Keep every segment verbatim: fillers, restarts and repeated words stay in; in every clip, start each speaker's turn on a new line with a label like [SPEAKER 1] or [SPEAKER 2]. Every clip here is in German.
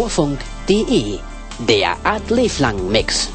[SPEAKER 1] Urfunk punkt de, der Art Leblang Mix.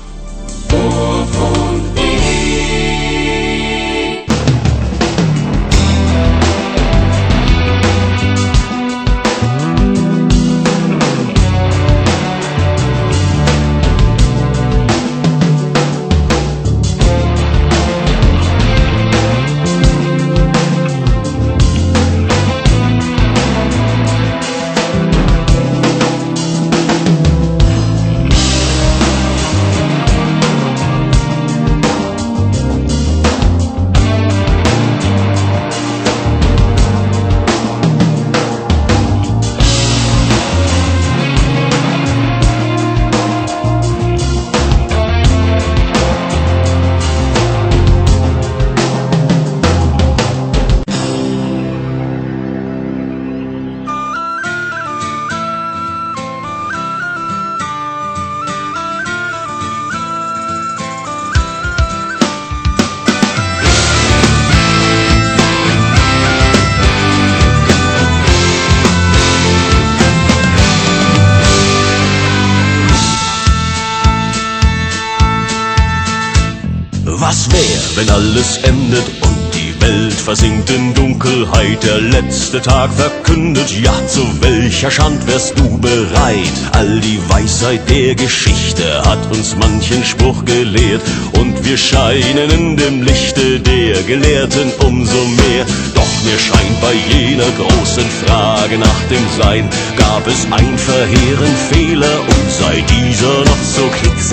[SPEAKER 2] Was wär, wenn alles endet und die Welt versinkt in Dunkelheit, der letzte Tag verkündet, ja, zu welcher Schand wärst du bereit? All die Weisheit der Geschichte hat uns manchen Spruch gelehrt und wir scheinen in dem Lichte der Gelehrten umso mehr. Doch mir scheint bei jener großen Frage nach dem Sein, gab es ein verheerenden Fehler und sei dieser noch so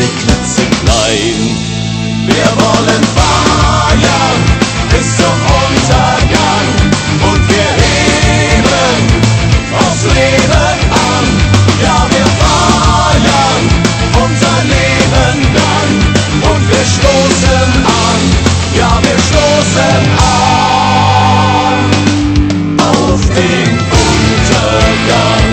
[SPEAKER 2] klitzeklitzeklein. Wir wollen feiern bis zum Untergang und wir heben aufs Leben an. Ja, wir feiern unser Leben dann und wir stoßen an. Ja, wir stoßen an auf den Untergang.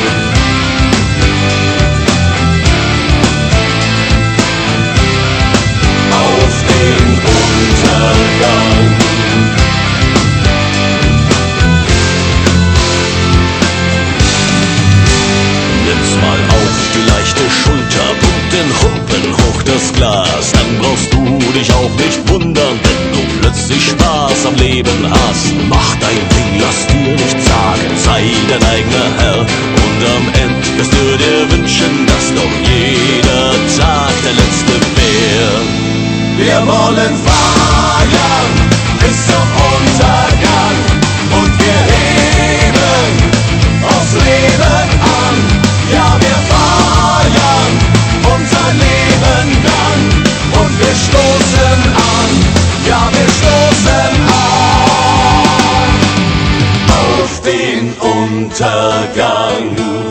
[SPEAKER 2] Nimm's mal auf die leichte Schulter, pump den Humpen hoch das Glas. Dann brauchst du dich auch nicht wundern, wenn du plötzlich Spaß am Leben hast. Mach dein Ding, lass dir nichts sagen, sei dein eigener Herr. Und am Ende wirst du dir wünschen, dass doch jeder Tag der letzte wär. Wir wollen feiern bis zum Untergang und wir heben aufs Leben an. Ja, wir feiern unser Leben dann und wir stoßen an. Ja, wir stoßen an auf den Untergang.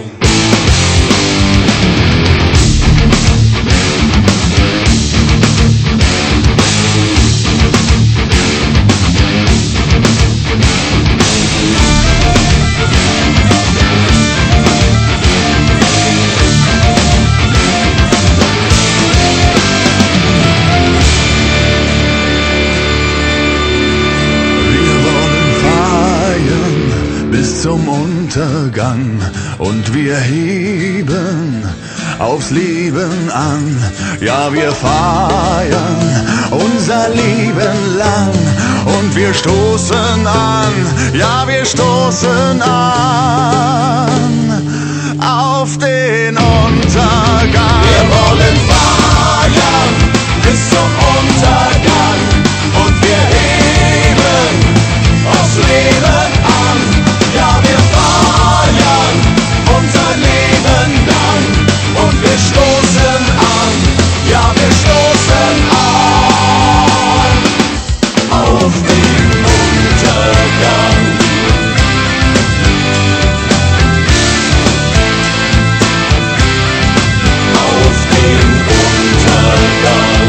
[SPEAKER 3] Zum Untergang und wir heben aufs Leben an. Ja, wir feiern unser Leben lang und wir stoßen an. Ja, wir stoßen an auf den Untergang.
[SPEAKER 2] Wir wollen feiern bis zum Untergang und wir heben aufs Leben an. Ja, wir feiern unser Leben dann und wir stoßen an. Ja, wir stoßen an auf den Untergang. Auf den Untergang.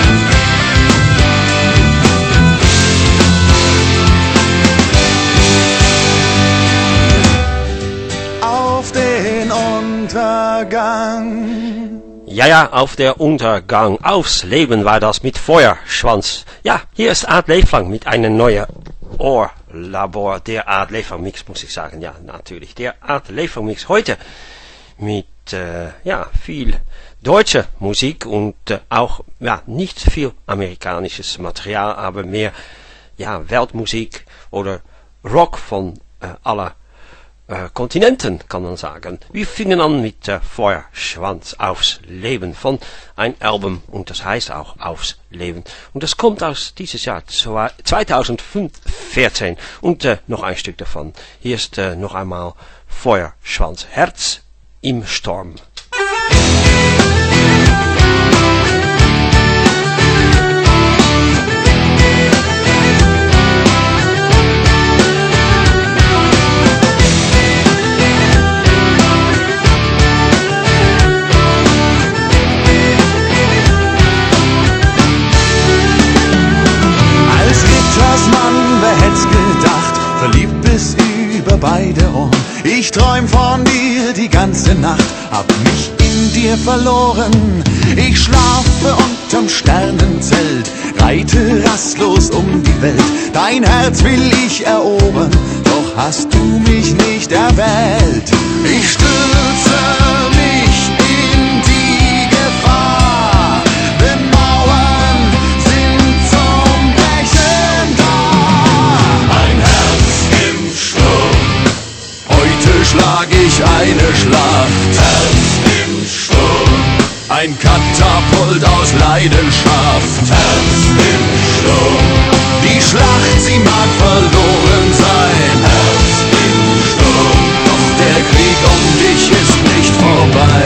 [SPEAKER 4] Ja, ja, auf der Untergang, aufs Leben war das mit Feuerschwanz. Ja, hier ist Art Leblang mit einem neuen Ohrlabor, der Art Leblang Mix, muss ich sagen. Ja, natürlich, der Art Leblang Mix heute mit ist äh, ja viel deutsche Musik und äh, auch ja nicht viel amerikanisches Material, aber mehr ja Weltmusik oder Rock von äh, aller äh, Kontinenten, kann man sagen. Wir fingen an mit äh, Feuerschwanz aufs Leben von ein Album und das heißt auch Aufs Leben und das kommt aus dieses Jahr zweitausendvierzehn und äh, noch ein Stück davon. Hier ist äh, noch einmal Feuerschwanz, Herz im Sturm.
[SPEAKER 3] Wer hätt's gedacht, verliebt bis über beide Ohren. Ich träum von dir die ganze Nacht, hab mich in dir verloren. Ich schlafe unterm Sternenzelt, reite rastlos um die Welt. Dein Herz will ich erobern, doch hast du mich nicht erwählt. Ich stürze mich in die Gefahr, denn Mauern sind zum Brechen da. Schlag ich eine Schlacht, Herz im Sturm. Ein Katapult aus Leidenschaft, Herz im Sturm. Die Schlacht, sie mag verloren sein, Herz im Sturm. Doch der Krieg um dich ist nicht vorbei.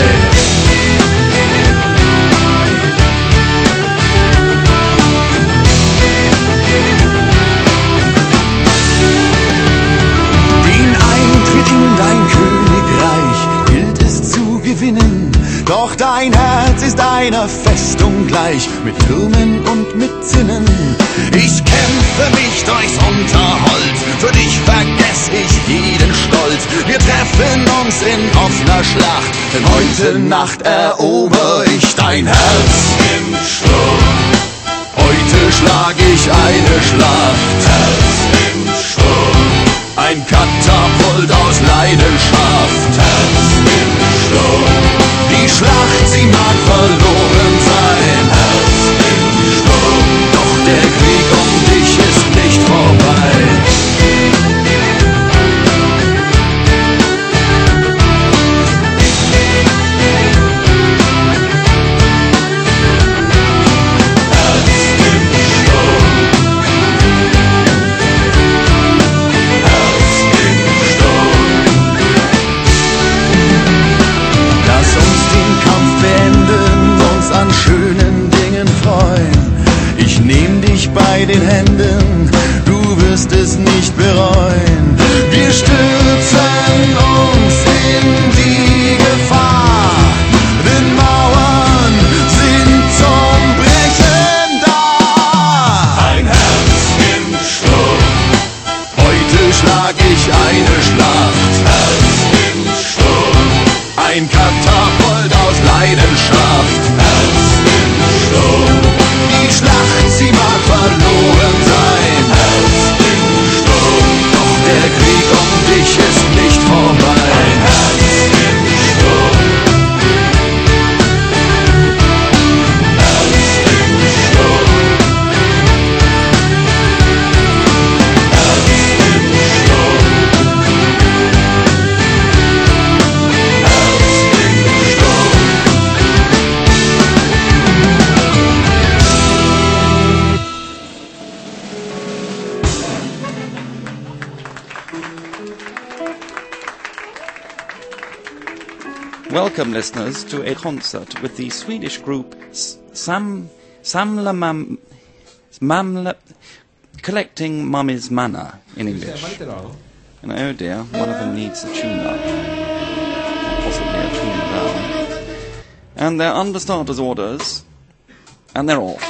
[SPEAKER 3] Dein Königreich gilt es zu gewinnen, doch dein Herz ist einer Festung gleich, mit Türmen und mit Zinnen. Ich kämpfe mich durchs Unterholz, für dich vergess ich jeden Stolz. Wir treffen uns in offener Schlacht, denn heute Nacht erober ich dein Herz im Sturm. Heute schlag ich eine Schlacht, Herz im Sturm. Ein Katapult aus Leidenschaft, Herz im Sturm. Die Schlacht, sie mag verloren sein, Herz im Sturm. Doch der Krieg um dich ist nicht vorbei. Schönen Dingen freuen. Ich nehm dich bei den Händen, du wirst es nicht bereuen. Wir stürzen uns in die Gefahr, denn Mauern sind zum Brechen da. Ein Herz im Sturm, heute schlag ich eine Schlacht. Herz im Sturm, ein Katapult aus Leidenschaft. Die Schlacht, sie mag verloren sein, Herz im Sturm. Doch der Krieg um dich ist nicht vorbei. Ein Herz im Sturm. Herz im Sturm. Herz im Sturm. Herz im Sturm.
[SPEAKER 5] Welcome, listeners, to a concert with the Swedish group Sam Samla Mam Mamla Collecting Mummy's Manor in English. And oh dear, one of them needs a tune-up, possibly a tune-down. And they're under starters' orders, and they're off.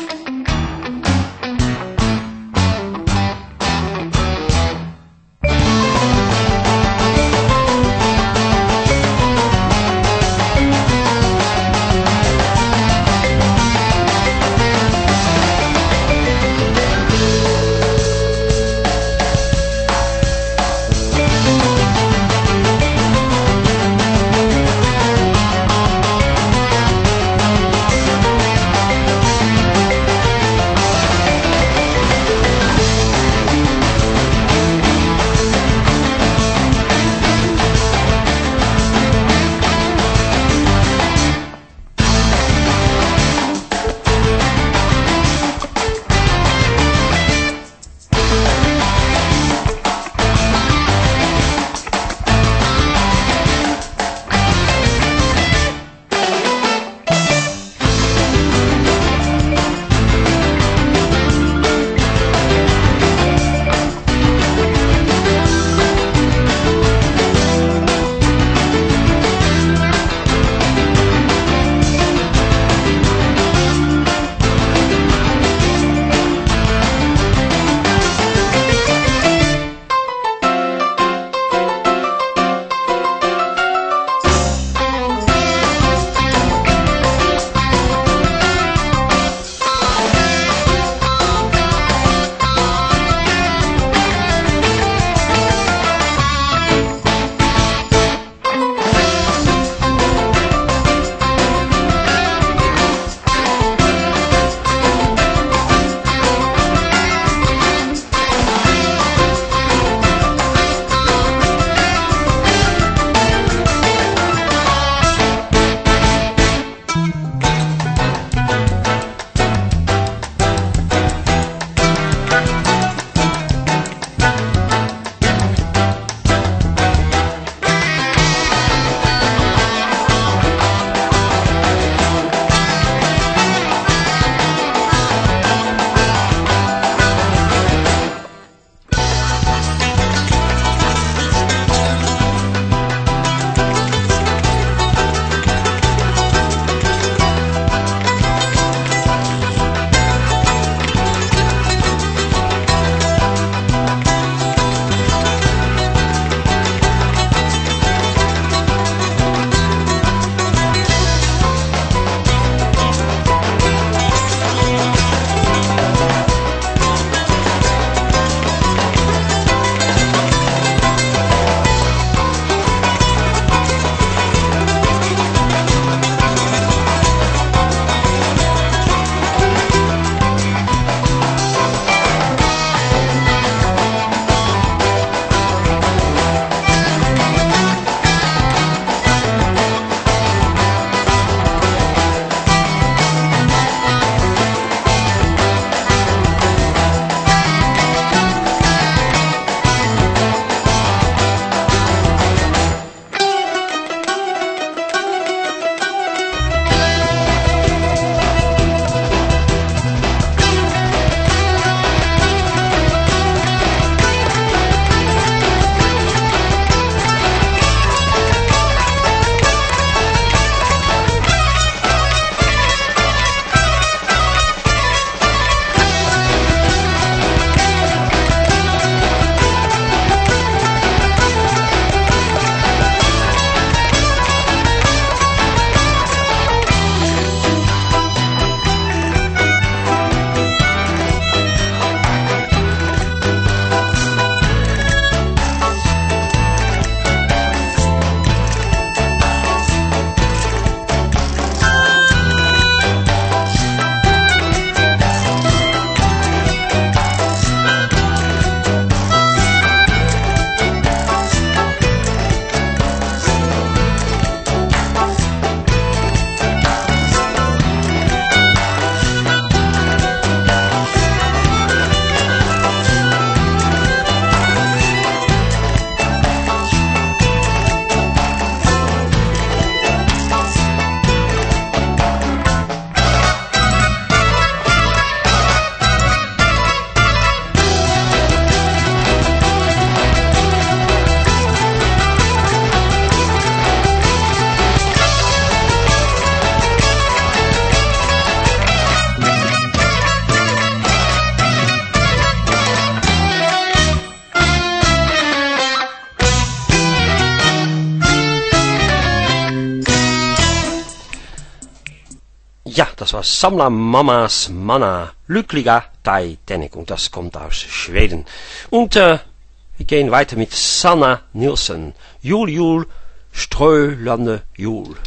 [SPEAKER 4] Ja, das war Samla Mamas Manna, Lyckliga Titanic und das kommt aus Schweden. Und äh, wir gehen weiter mit Sanna Nilsson, Jul Jul, Strölande Jul.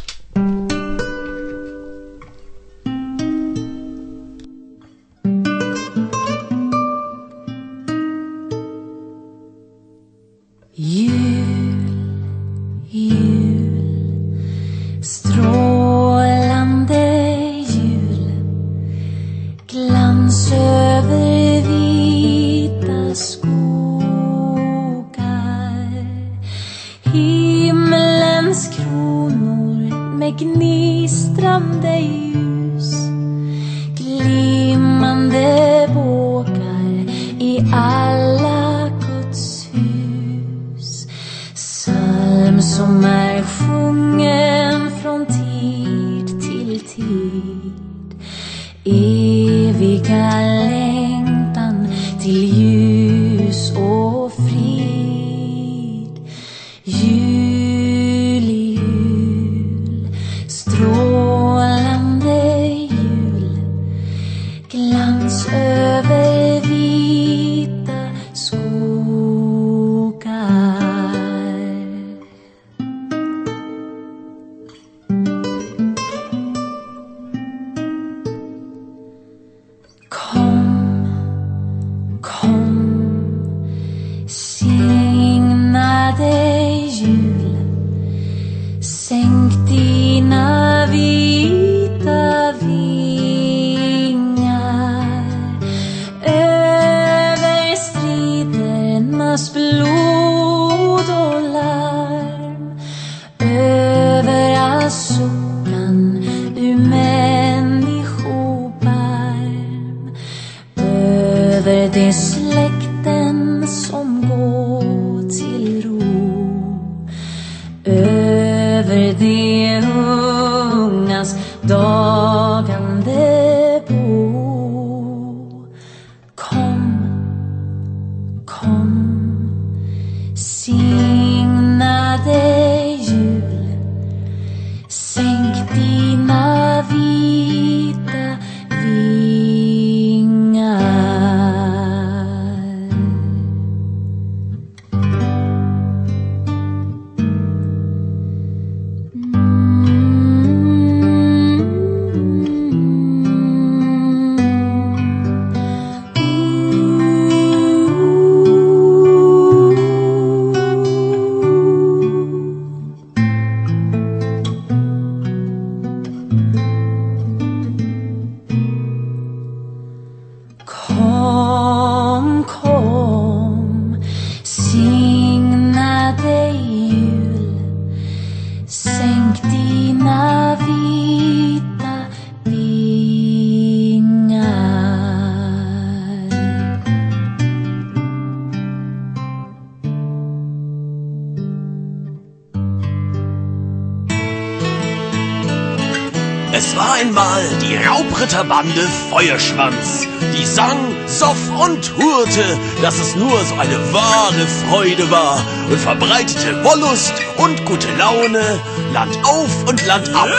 [SPEAKER 2] Es war einmal die Raubritterbande Feuerschwanz, die sang, soff und hurte, dass es nur so eine wahre Freude war und verbreitete Wollust und gute Laune Land auf und Land ab.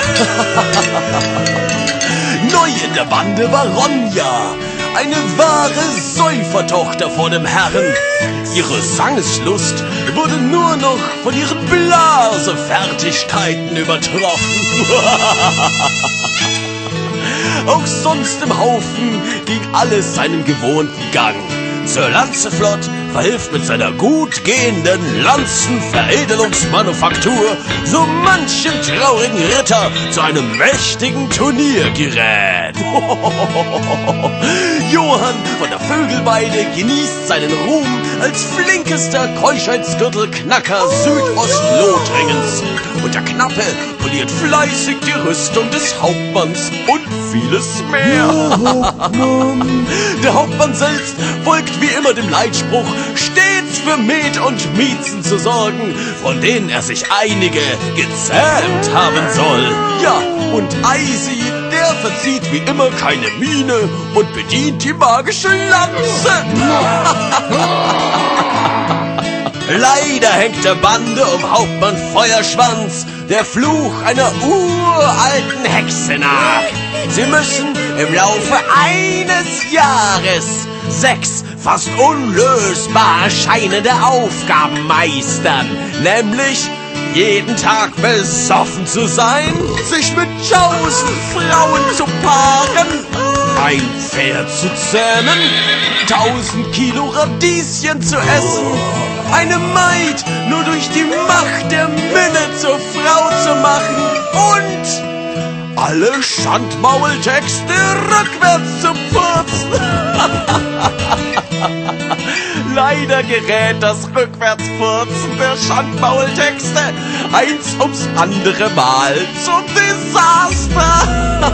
[SPEAKER 2] Neu in der Bande war Ronja, eine wahre Säufertochter vor dem Herrn. Ihre Sangeslust wurde nur noch von ihren Blasefertigkeiten übertroffen. Auch sonst im Haufen ging alles seinen gewohnten Gang. Sir Lancelot verhilft mit seiner gut gehenden Lanzenveredelungsmanufaktur so manchem traurigen Ritter zu einem mächtigen Turniergerät. Johann von der Vögelweide genießt seinen Ruhm als flinkester Keuschheitsgürtelknacker Südost-Lothringens. Und der Knappe poliert fleißig die Rüstung des Hauptmanns und vieles mehr. Der Hauptmann selbst folgt wie immer dem Leitspruch, stets für Met und Miezen zu sorgen, von denen er sich einige gezähmt haben soll. Ja, und Eisi, der verzieht wie immer keine Miene und bedient die magische Lanze. Leider hängt der Bande um Hauptmann Feuerschwanz der Fluch einer uralten Hexe nach. Sie müssen im Laufe eines Jahres sechs fast unlösbar erscheinende Aufgaben meistern, nämlich jeden Tag besoffen zu sein, sich mit tausend Frauen zu paaren, ein Pferd zu zähmen, tausend Kilo Radieschen zu essen, eine Maid nur durch die Macht der Minne zur Frau zu machen und alle Schandmaultexte rückwärts zu putzen. Leider gerät das Rückwärtspurzen der Schandmaultexte eins ums andere Mal zum Desaster.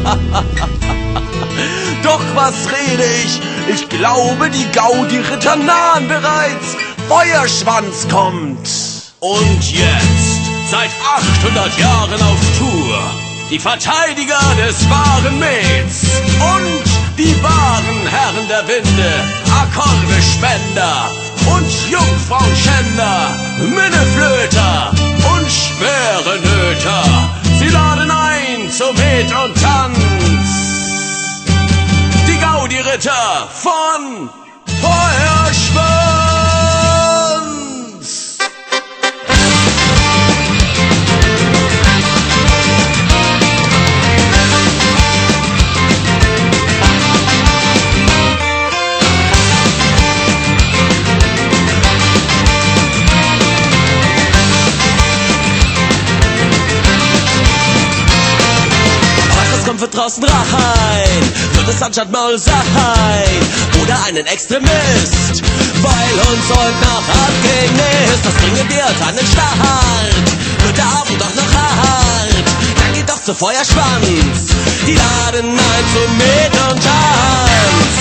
[SPEAKER 2] Doch was rede ich? Ich glaube, die Gaudi-Ritter nahen bereits. Feuerschwanz kommt. Und jetzt, seit achthundert Jahren auf Tour, die Verteidiger des wahren Mets und die wahren Herren der Winde, Akkordespender und Jungfrauenschänder, Minneflöter und Schwerenöter. Sie laden ein zum Met und Tanz. Die Gaudi-Ritter von Feuerschwanz. Kommt von draußen rein, wird es anstatt Maul sein oder einen Extremist, weil uns heute noch abging ist. Das bringen wir uns an den Start, wird der Abend doch noch hart, dann geht doch zu Feuerschwanz, die laden ein zum Met und Tanz.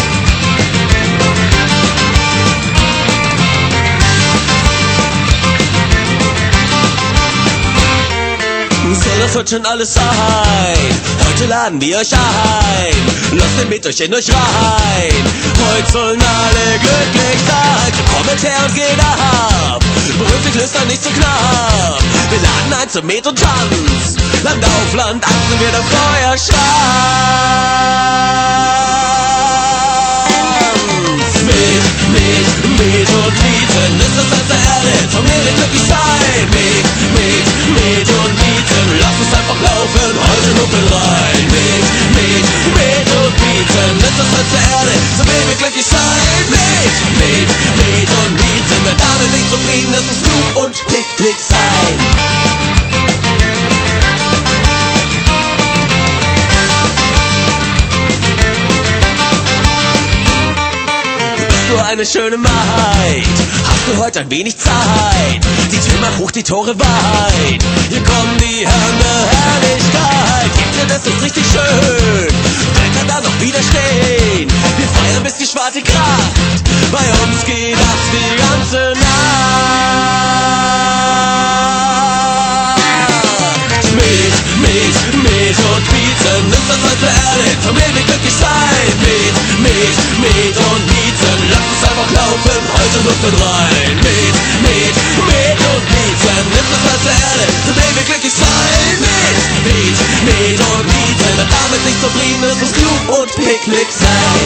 [SPEAKER 2] Soll das heute schon alles sein? Heute laden wir euch ein. Lasst den mit euch in euch rein. Heute sollen alle glücklich sein. Kommt her und geht ab. Berühmt sich Lüstern nicht zu knapp. Wir laden ein zum Met und Tanz. Land auf Land achten wir der Feuerschwanz. Met, Met, Met und Mieten ist das ganze Erde. Vom Meer glücklich sein. Met, Met, Met und Mieten. Lass uns einfach laufen, heute nur rein. Met, Met, Met und Mieten ist das ganze Erde. So will wir glücklich sein. Met, Met, Met und Mieten. Wer damit nicht zufrieden ist, muss klug und picklig sein. Nur eine schöne Maid, hast du heute ein wenig Zeit? Die Tür macht hoch, die Tore weit. Hier kommen die Herren der Herrlichkeit. Gebt ihr das ist richtig schön, wer kann da noch widerstehen? Wir feiern bis die schwarze Kracht, bei uns geht das die ganze Nacht. Met, Met, Met und Mieten ist das alte Erde, vom Leben glücklich sein. Met, Met, Met und Mieten, lass uns einfach laufen, heute nur für rein. Met, Met, Met und Mieten ist das alte Erde, vom Leben glücklich sein. Met, Met, Met und Mieten, wer damit nicht zufrieden ist, muss klug und picklig sein.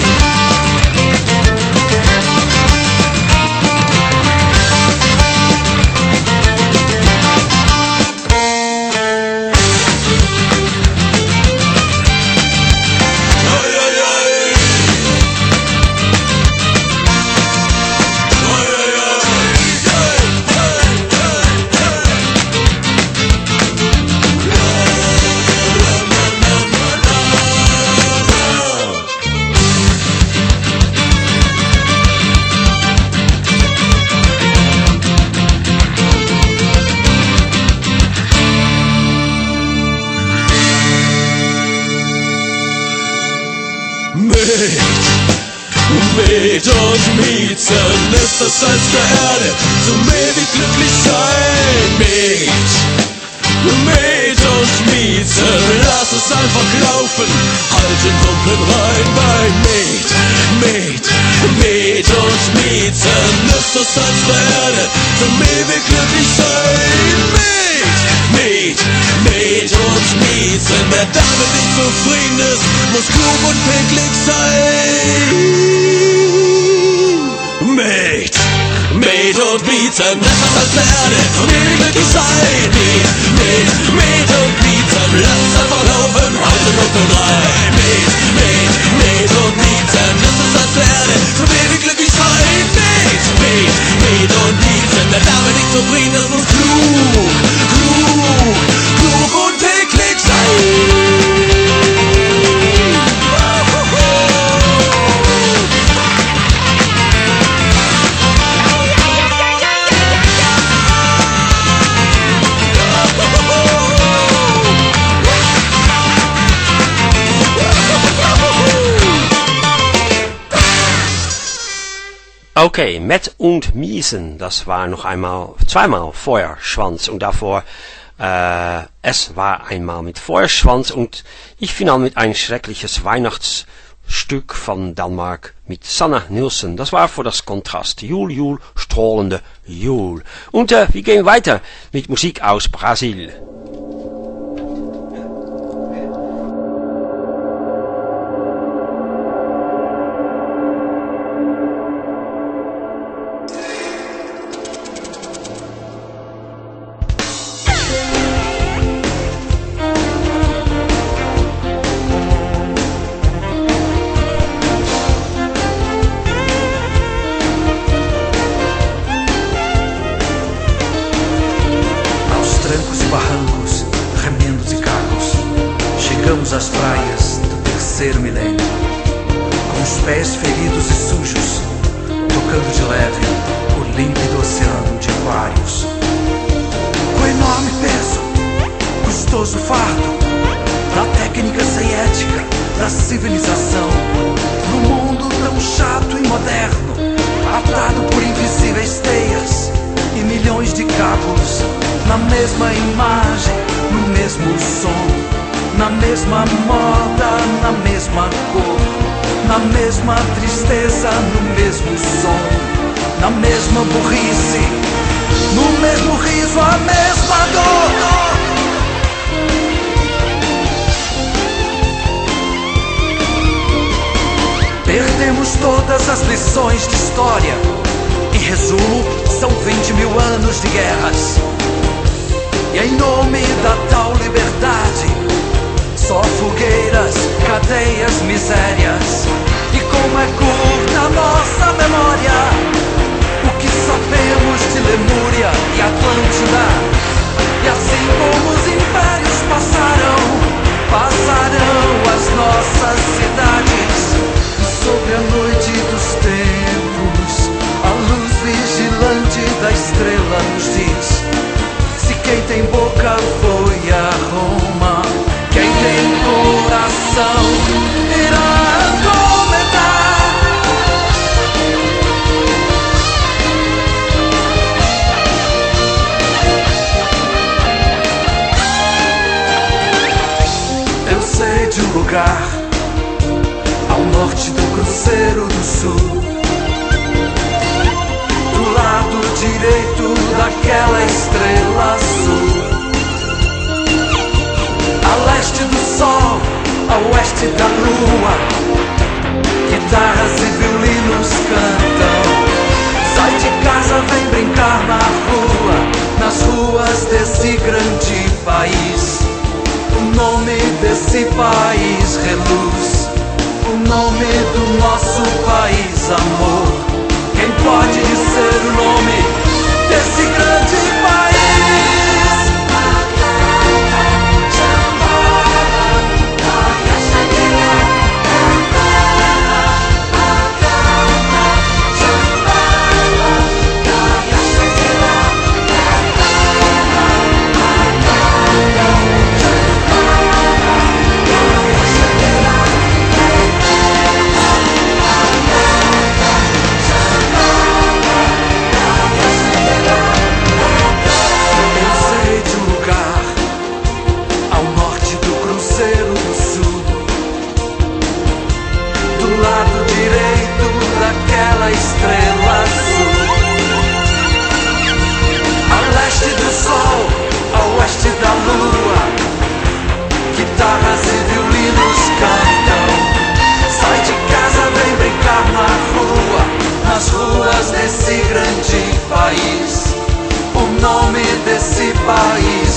[SPEAKER 2] Met und Mieten ist das Salz der Erde, zum ewig glücklich sein. Met, Met und Mieten, lass es einfach laufen, halt den Dumpeln rein bei Met, Met, Met und Mieten ist das Salz der Erde, zufrieden ist, muss klug und pünktlich sein. Met, Met und Miet sind besser als der Erde, und ewig glücklich sein. Met, Met, Met und Miet sind, lasst einfach laufen, halten und nur drei. Met, Met, Met und Miet sind besser als der Erde, und ewig glücklich sein. Met, Met, Met und Miet sind, der Name nicht zufrieden, das muss klug, klug, klug und pünktlich sein.
[SPEAKER 4] Okay, Met und Miesen, das war noch einmal, zweimal Feuerschwanz und davor äh, Es war einmal mit Feuerschwanz und ich final mit ein schreckliches Weihnachtsstück von Danmark mit Sanna Nielsen. Das war für das Kontrast. Jul, Jul, strahlende Jul. Und äh, wir gehen weiter mit Musik aus Brasil.
[SPEAKER 6] Às praias do terceiro milênio, com os pés feridos e sujos, tocando de leve o límpido oceano de aquários. Com enorme peso, custoso fardo, da técnica sem ética, da civilização, no mundo tão chato e moderno, atado por invisíveis teias e milhões de cabos, na mesma imagem, no mesmo som. Na mesma moda, na mesma cor, na mesma tristeza, no mesmo som, na mesma burrice, no mesmo riso, a mesma dor. Perdemos todas as lições de história. Em resumo, são vinte mil anos de guerras. E em nome da tal liberdade, só fogueiras, cadeias, misérias. E como é curta nossa memória, o que sabemos de Lemúria e Atlântida. E assim como os impérios passaram, passarão as nossas cidades. E sobre a noite dos tempos, a luz vigilante da estrela nos diz: se quem tem boca foi a Roma, quem tem coração irá comentar. Eu sei de um lugar ao norte do Cruzeiro do Sul, do lado direito daquela estrela azul. A leste do sol, a oeste da lua, guitarras e violinos cantam. Sai de casa, vem brincar na rua, nas ruas desse grande país. O nome desse país reluz, o nome do nosso país, amor. Quem pode dizer o nome desse grande país?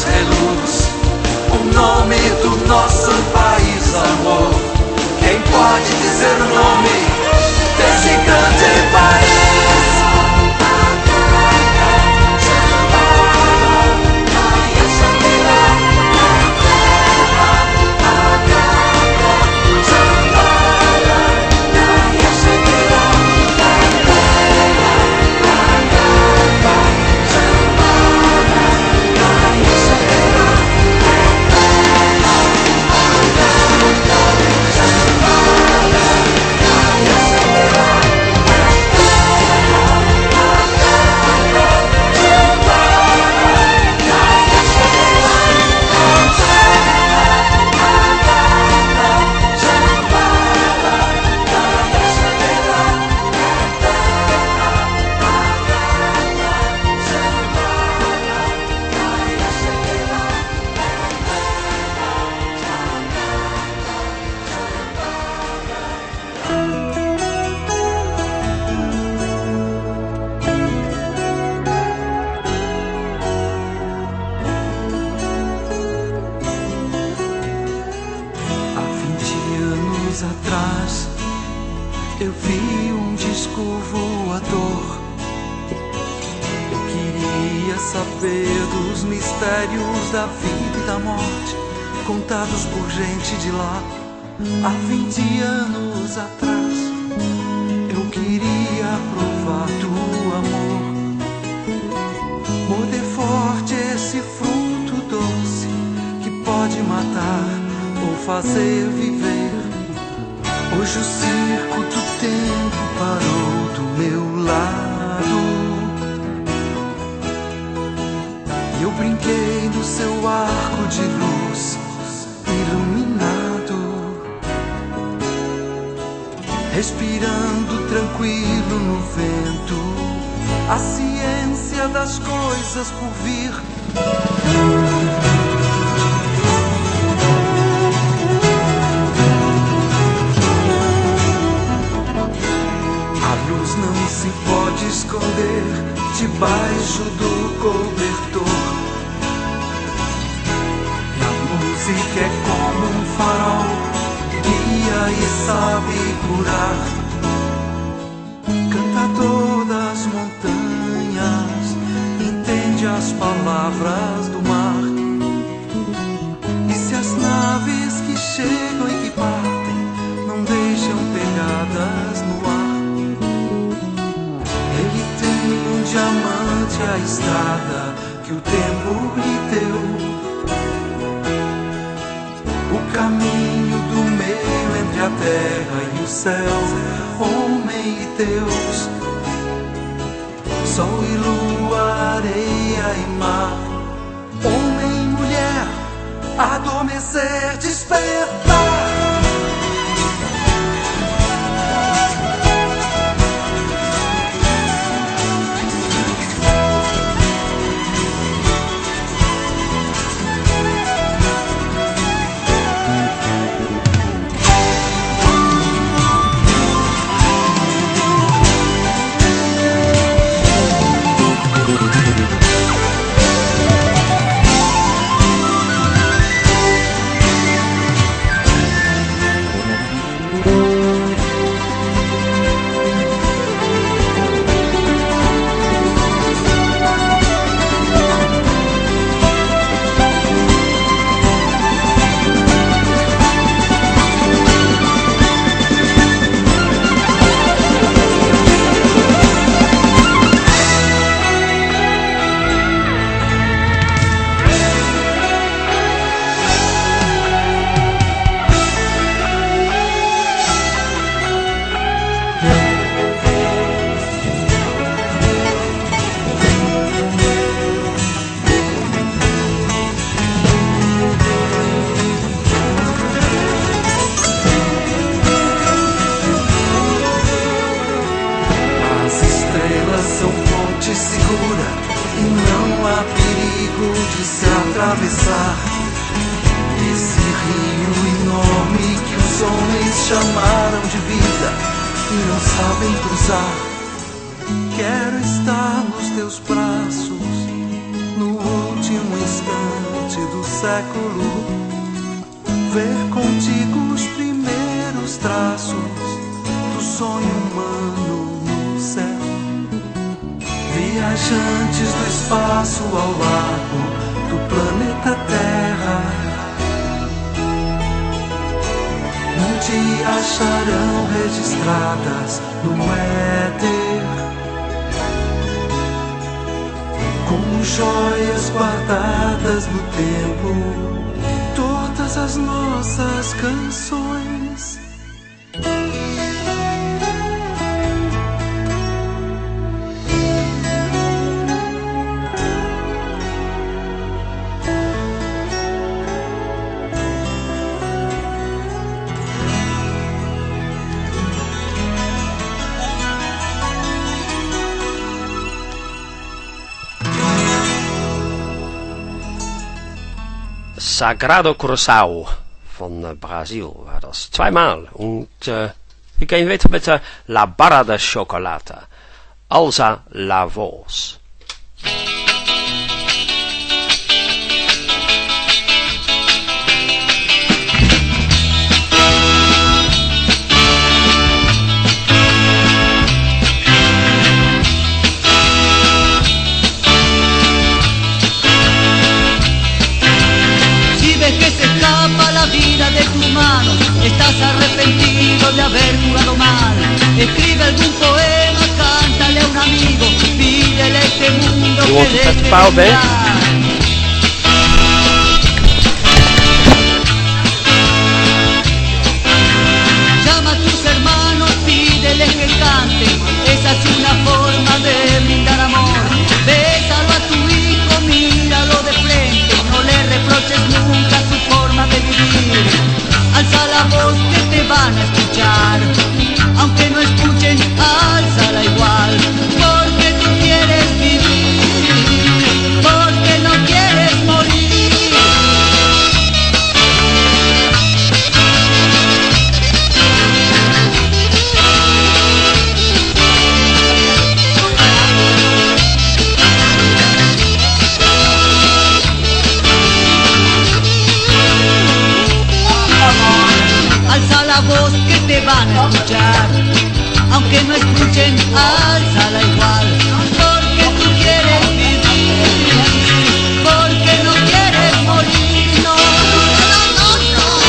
[SPEAKER 6] reluz, o nome do nosso país, amor. Quem pode dizer o nome desse grande país? Atrás eu vi um disco voador. Eu queria saber dos mistérios da vida e da morte, contados por gente de lá. Há vinte anos atrás eu queria provar do amor, morder forte esse fruto doce que pode matar ou fazer viver. Hoje o circo do tempo parou do meu lado e eu brinquei no seu arco de luz iluminado, respirando tranquilo no vento a ciência das coisas por vir. Não se pode esconder debaixo do cobertor. E a música é como um farol, guia e sabe curar. Cantador das montanhas, entende as palavras do mar. E se as naves que chegam e que partem não deixam pegadas no ar, diamante a estrada que o tempo lhe deu, o caminho do meio entre a terra e o céu, homem e Deus, sol e lua, areia e mar, homem e mulher, adormecer, despertar. Atravessar esse rio enorme que os homens chamaram de vida e não sabem cruzar. Quero estar nos teus braços no último instante, século, ver contigo os primeiros traços do sonho humano no céu. Viajantes do espaço ao largo do planeta Terra, um dia acharão registradas no éter, como joias guardadas no tempo, todas as nossas canções.
[SPEAKER 4] Sagrado Curaçao van uh, Brazil war das zweimal. Und uh, wir gehen weiter mit uh, La Barra de Chocolata, Alza La Voz.
[SPEAKER 7] De tus manos, estás arrepentido de haber jugado mal. Escribe algún poema, cántale a un amigo, pídele a este mundo que deje de llorar. Llama a tus hermanos, pídeles que canten, esa es una forma de brindar amor. Bésalo a tu hijo, míralo de frente, no le reproches nunca su forma de vivir. Alza la voz que te van a escuchar, aunque no escuchen, álzala igual, porque tú quieres vivir, porque no quieres morir. Alza la voz que te van a escuchar, aunque no escuchen, álzala igual, porque tú quieres vivir, porque no quieres morir, no, no, no, no.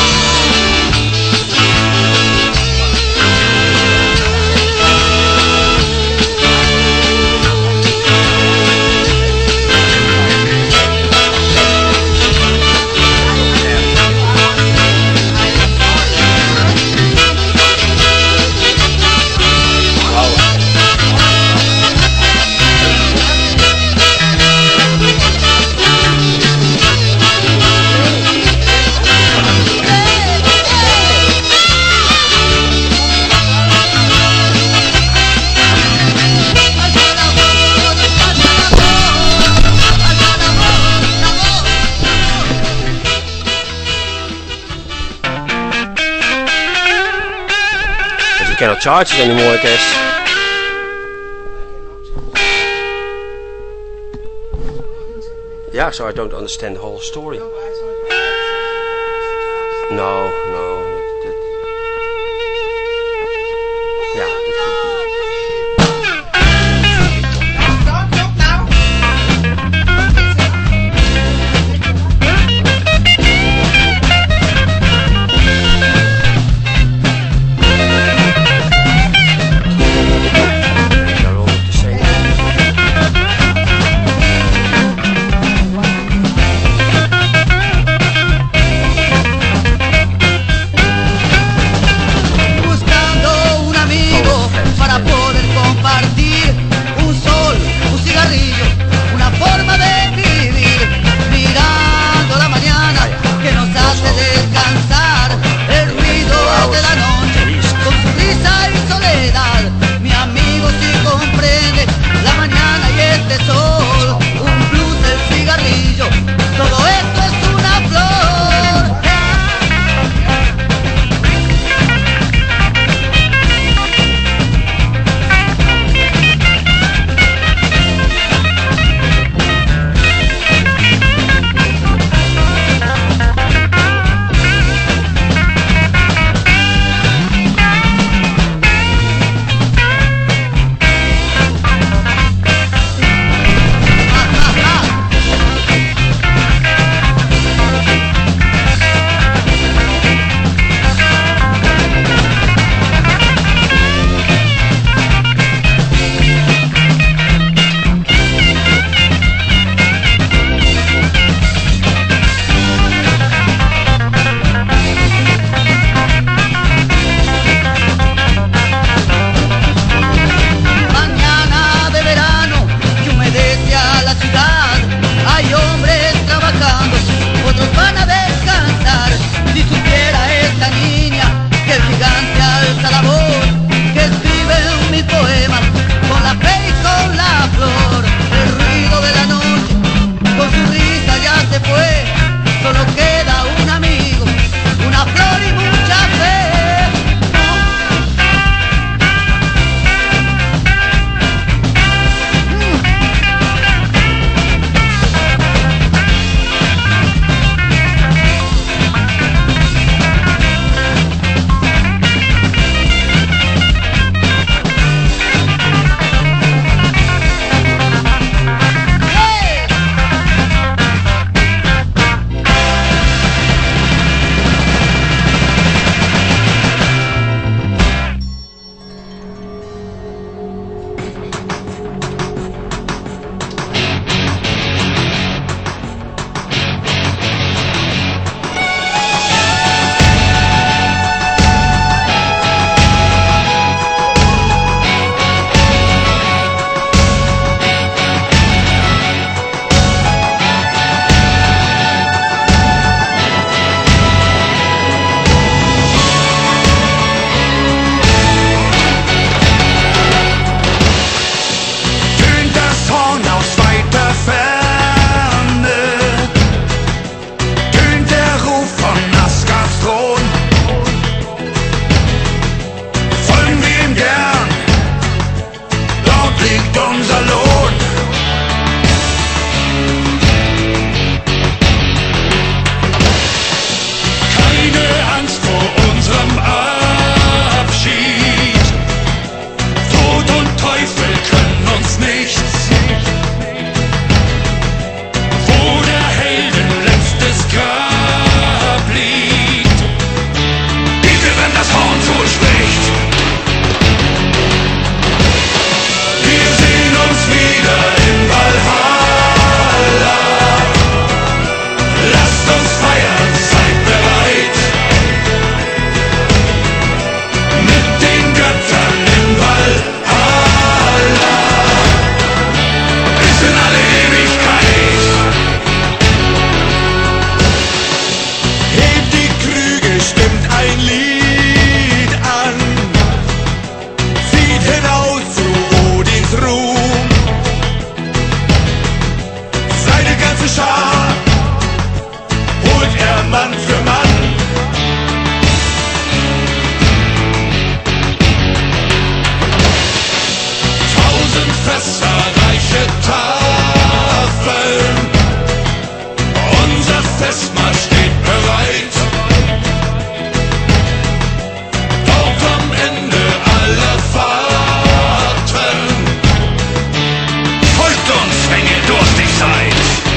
[SPEAKER 4] Cannot charge it anymore, I guess. Yeah, so I don't understand the whole story. No, no. It, it, yeah, it could be.
[SPEAKER 3] Festmahl steht bereit. Doch am Ende aller Fahrten folgt uns, wenn ihr durstig seid.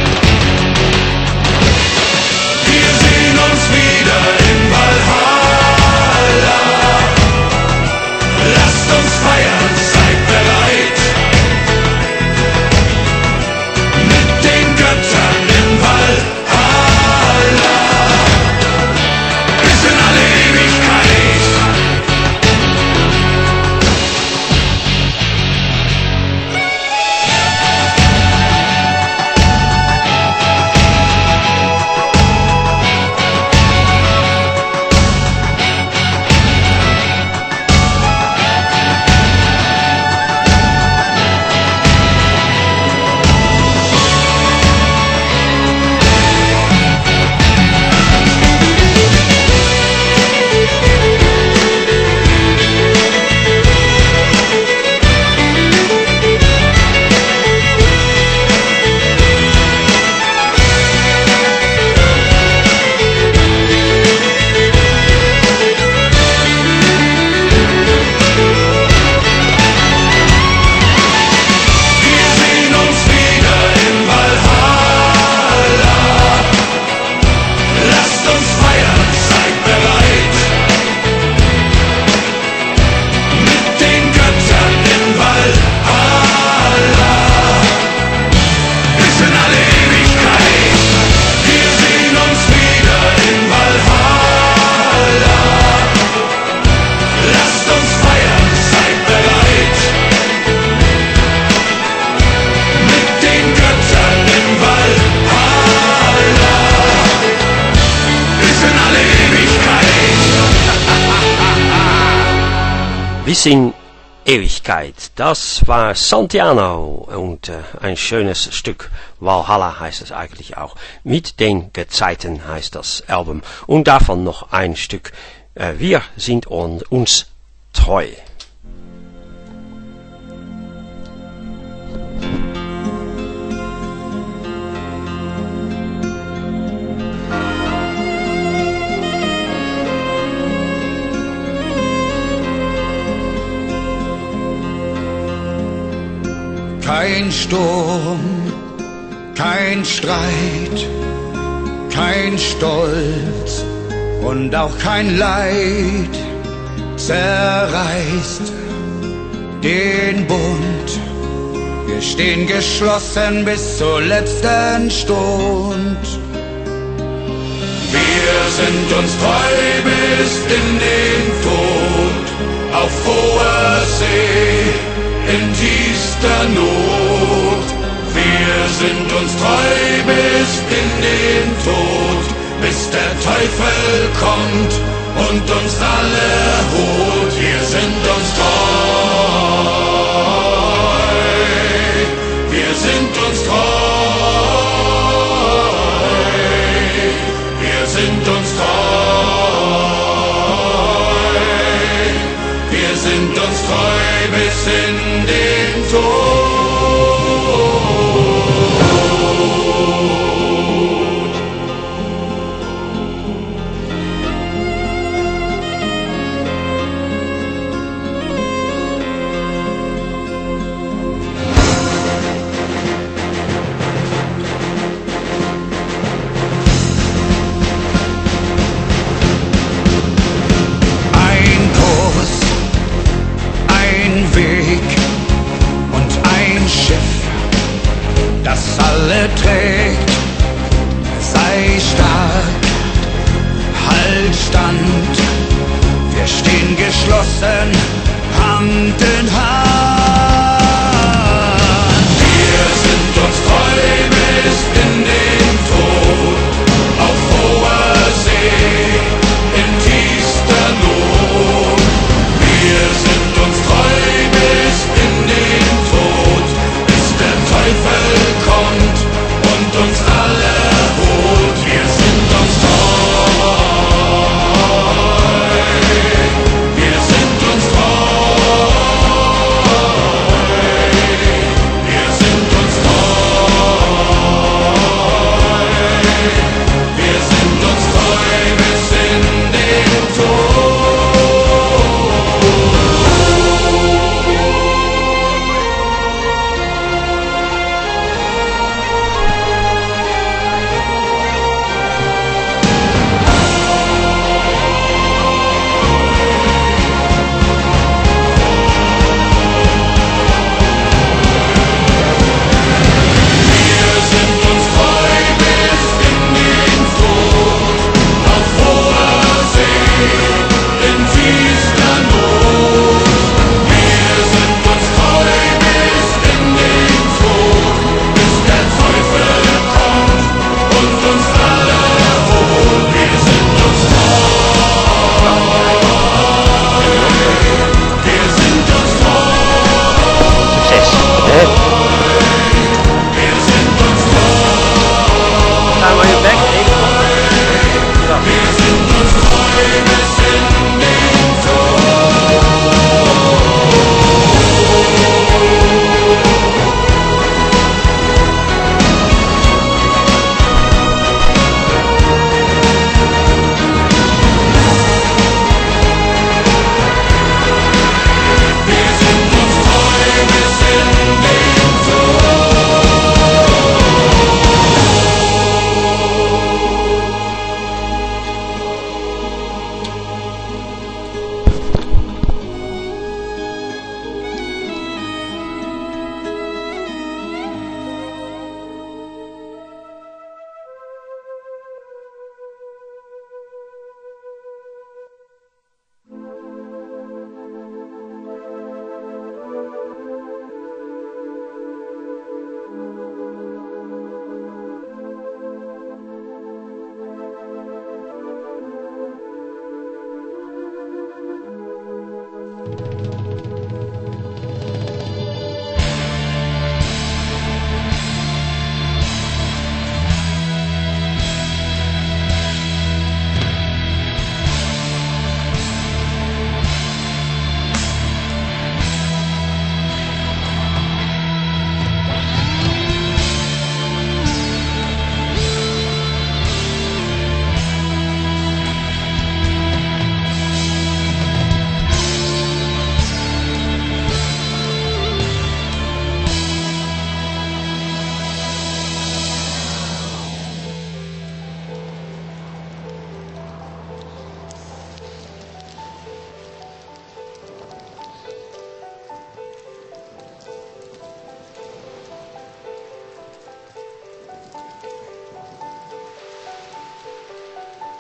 [SPEAKER 3] Wir sehen uns wieder in Valhalla. Lasst uns feiern, seid bereit. Mit den Göttern in Valhalla. Bis in alle Ewigkeit.
[SPEAKER 4] Bis in Ewigkeit, das war Santiano und äh, ein schönes Stück, Valhalla heißt es eigentlich auch, mit den Gezeiten heißt das Album und davon noch ein Stück, äh, wir sind on, uns treu.
[SPEAKER 3] Kein Sturm, kein Streit, kein Stolz und auch kein Leid zerreißt den Bund. Wir stehen geschlossen bis zur letzten Stund. Wir sind uns treu bis in den Tod, auf hoher See, in tiefster Not. Wir sind uns treu bis in den Tod, bis der Teufel kommt und uns alle holt. Wir sind uns treu, wir sind uns treu, wir sind uns treu, wir sind uns treu bis in den Tod. Alle trägt, sei stark, halt stand, wir stehen geschlossen, Hand in Hand. Wir sind uns treu bis in den Tod, auf hoher See, in tiefster Not. Wir sind uns treu bis in den Tod, bis der Teufel kommt und uns alle holt. Wir sind uns treu, wir sind uns treu,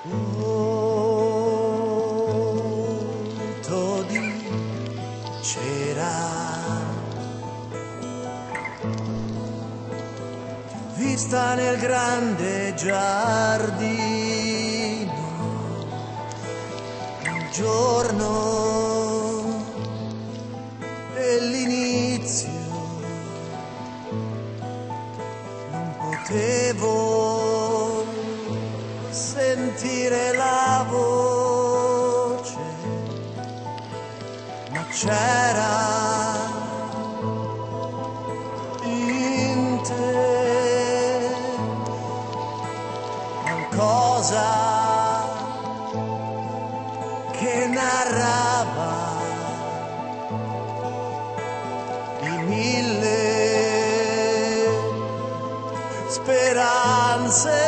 [SPEAKER 3] Foto di cera, ti ho vista nel grande giardino, il giorno dell'inizio, non potevo sentire la voce, ma c'era in te qualcosa che narrava di mille speranze.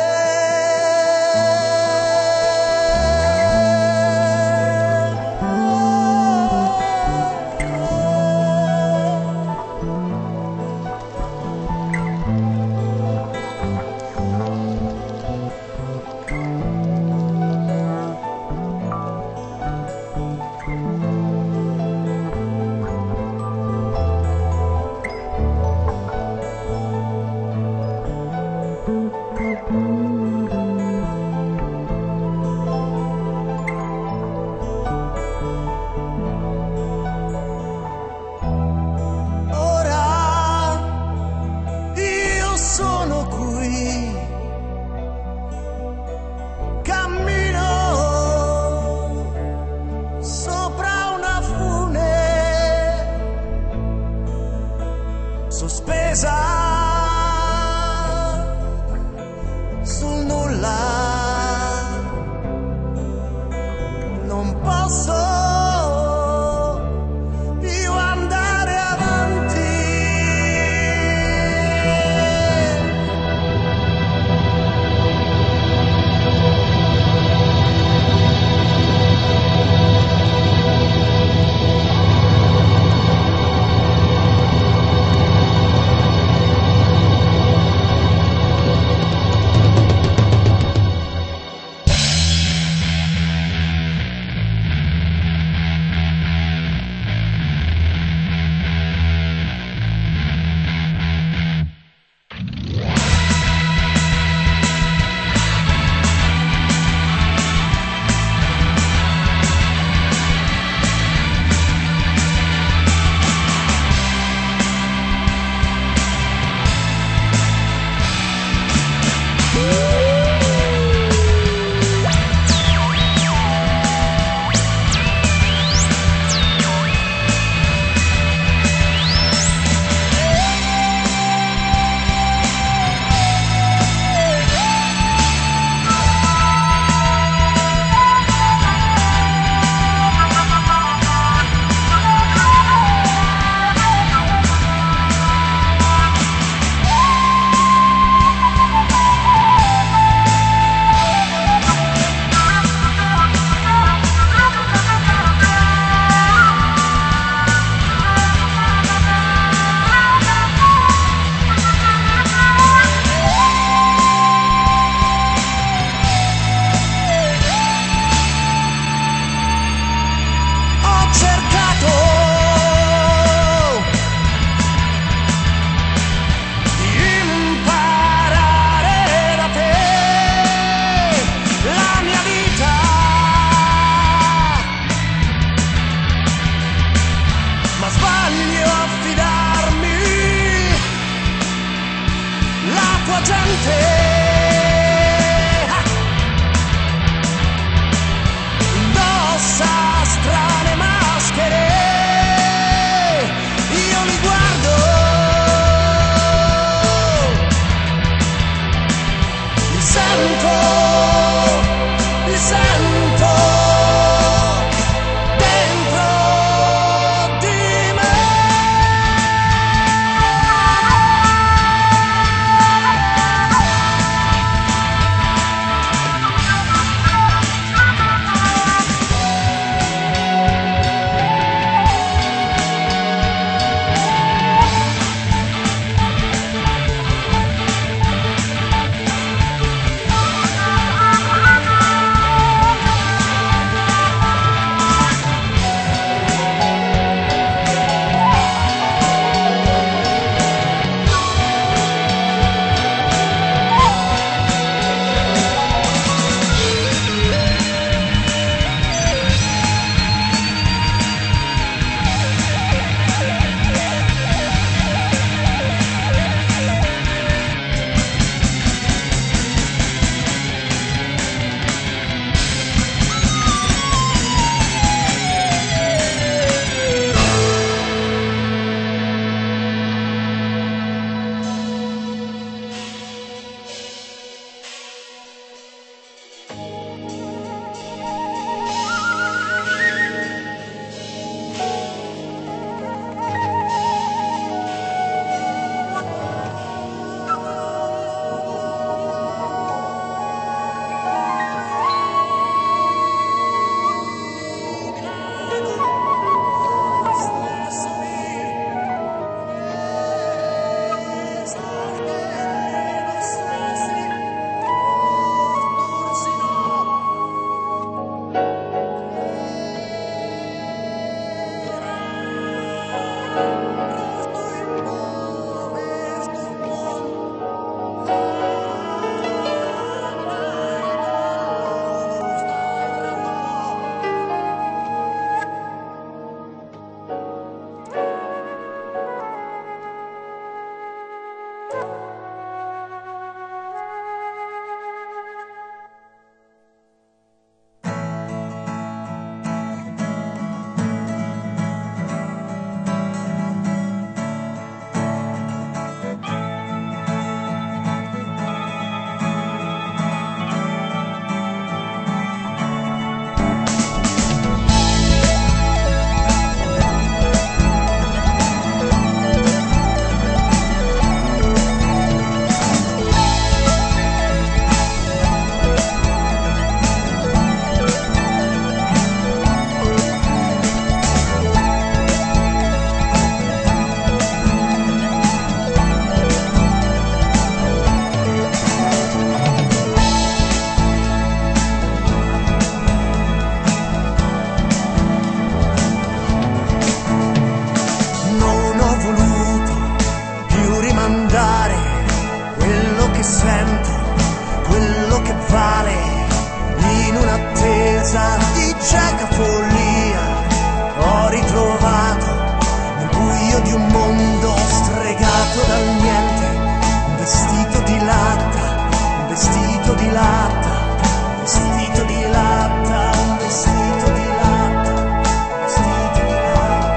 [SPEAKER 3] in un'attesa di cieca follia, ho ritrovato nel buio di un mondo stregato dal niente un vestito di latta, un vestito di latta, un vestito di latta, un vestito di latta, un vestito di latta.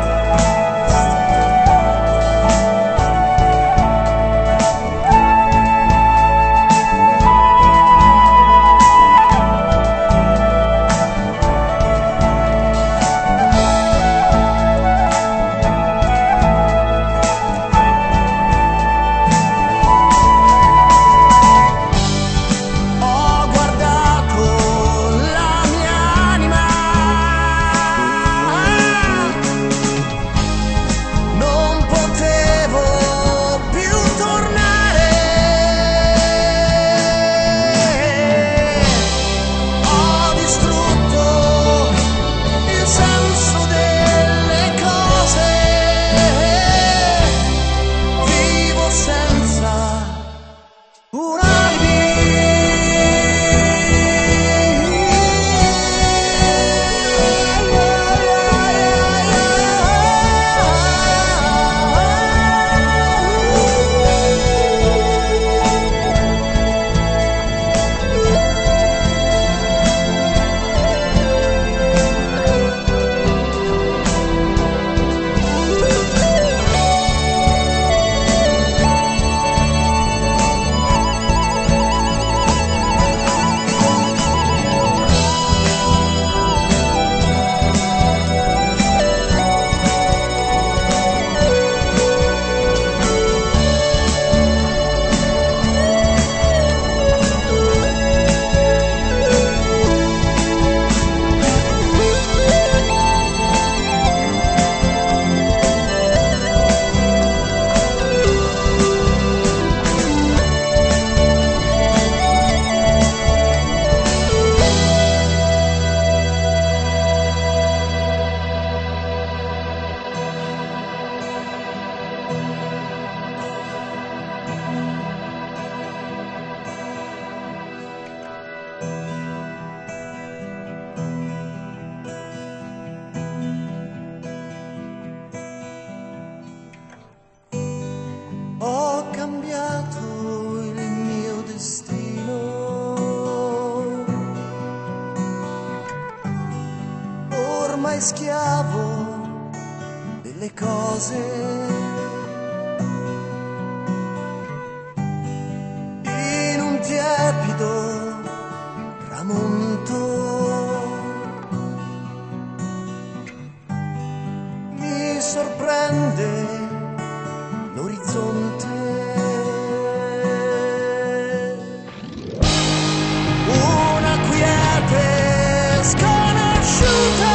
[SPEAKER 3] Ormai schiavo delle cose, in un tiepido tramonto mi sorprende l'orizzonte, una quiete sconosciuta.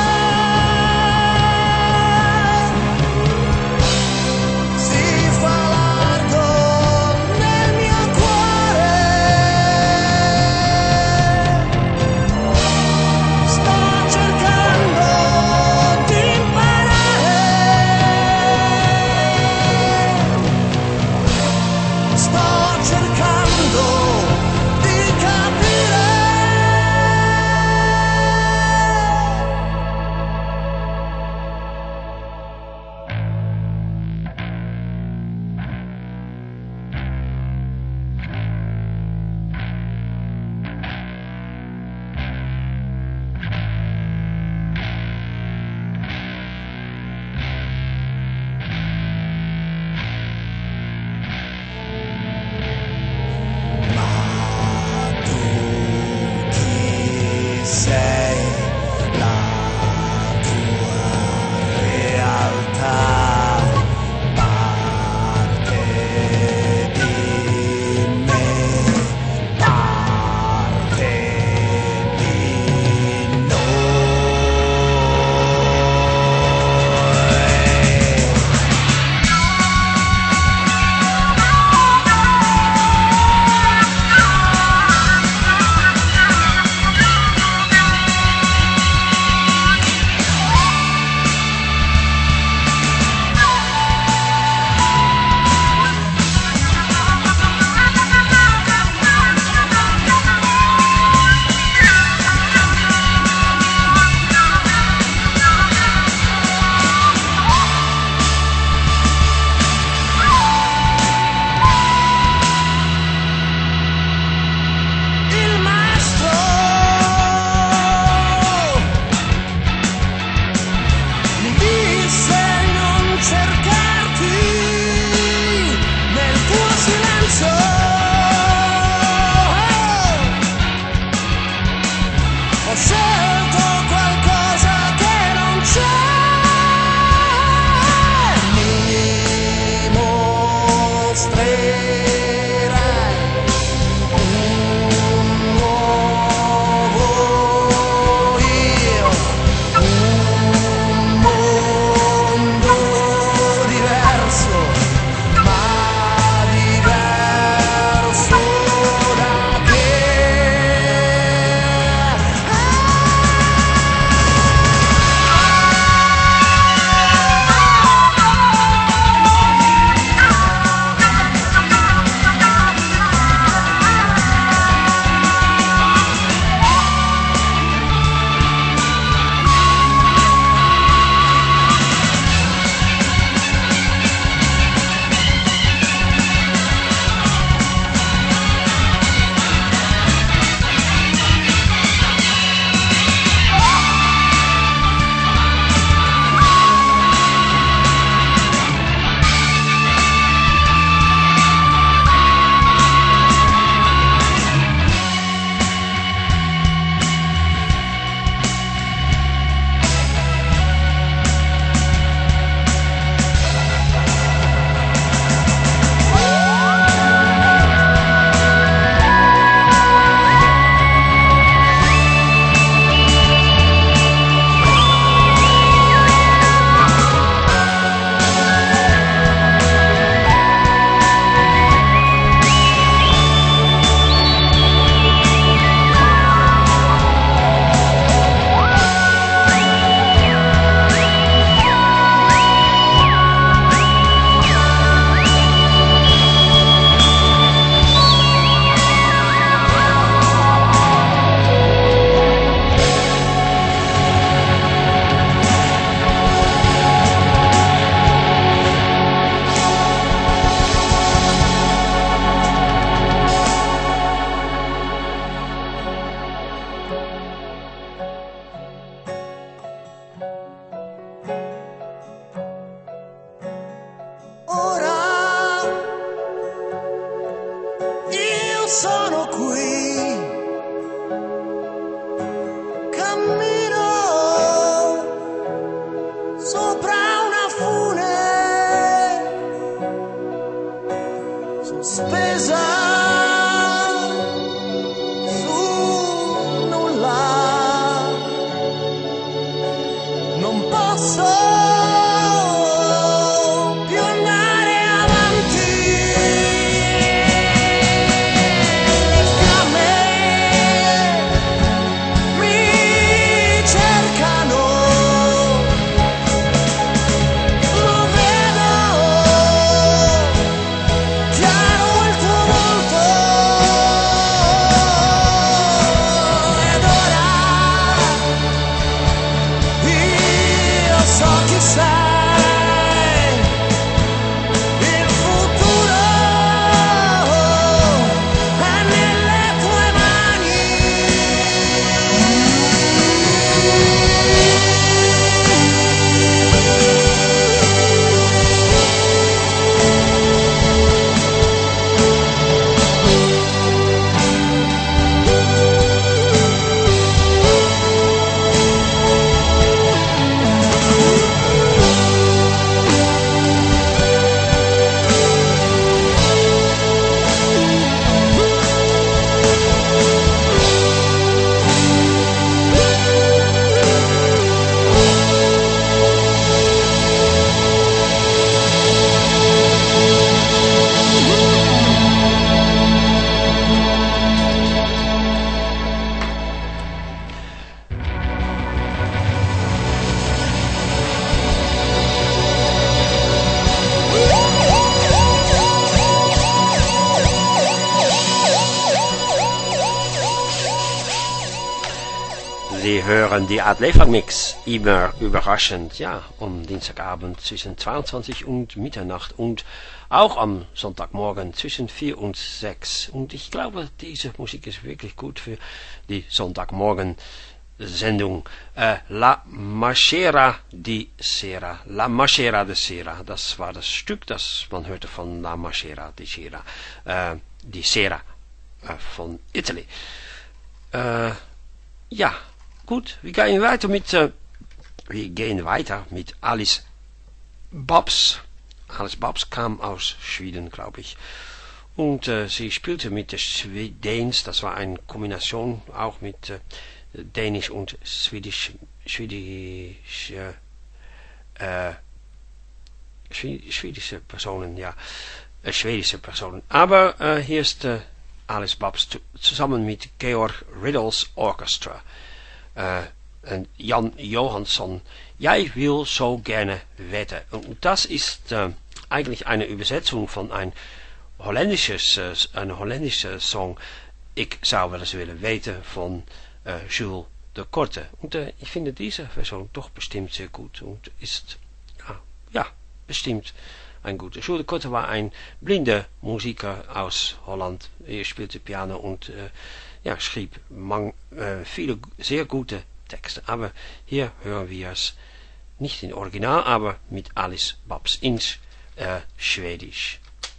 [SPEAKER 4] Sie hören die Art Live Lang Mix, immer überraschend, ja, am Dienstagabend zwischen zweiundzwanzig und Mitternacht und auch am Sonntagmorgen zwischen vier und sechs. Und ich glaube, diese Musik ist wirklich gut für die Sonntagmorgen-Sendung. Äh, La Machera di Sera, La Machera di Sera, das war das Stück, das man hörte von La Machera di Sera, äh, di Sera äh, von Italy. Äh, ja, gut, wir gehen weiter mit, äh, wir gehen weiter mit Alice Babs. Alice Babs kam aus Schweden, glaube ich. Und äh, sie spielte mit der Schwedens, das war eine Kombination auch mit äh, Dänisch und Schwedisch, Schwedisch, äh, schwedische Personen, ja, äh, schwedische Personen. Aber äh, hier ist äh, Alice Babs zusammen mit Georg Riddles Orchestra. Äh, en Jan Johansson, Jij wil so gerne wetten. Und das ist äh, eigentlich eine Übersetzung von ein holländisches, äh, eine holländische Song, Ich zou wel eens willen weten, von äh, Jules de Korte. Und äh, ich finde diese Version doch bestimmt sehr gut und ist, ja, ja bestimmt ein guter. Jules de Korte war ein blinder Musiker aus Holland. Er spielte Piano und äh, ja, schrieb man, äh, viele sehr gute Texte. Aber hier hören wir es nicht in Original, aber mit Alice Babs ins äh, Schwedisch.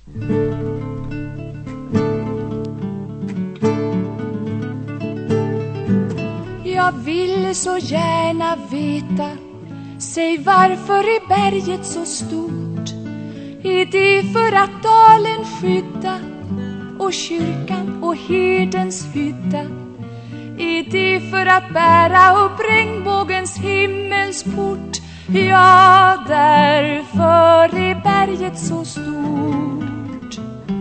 [SPEAKER 8] Jag vill så gärna veta, säg varför är berget så stort? Är det för att dalen skydda och kyrkan och herdens hydda? Är det för att bära upp regnbågens himmelsport? Ja, därför är berget så stort.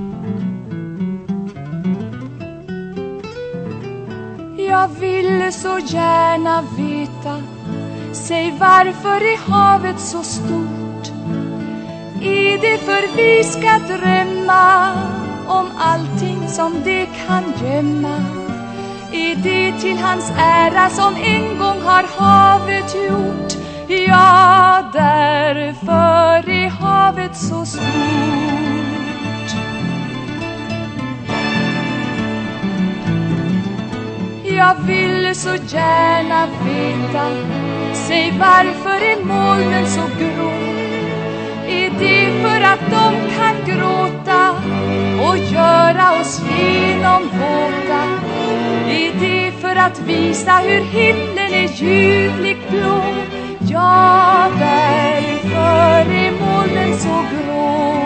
[SPEAKER 8] Jag vill så gärna veta, säg varför är havet så stort? Är det för vi ska drömma om allting som det kan gömma? Är det till hans ära som en gång har havet gjort? Ja, därför är havet så stort. Jag vill så gärna veta, säg varför är molnen så grå? Är det för att de kan gråta och göra oss genomvåta? Är det för att visa hur himlen är ljuvligt blå? Ja, därför är molnen så grå.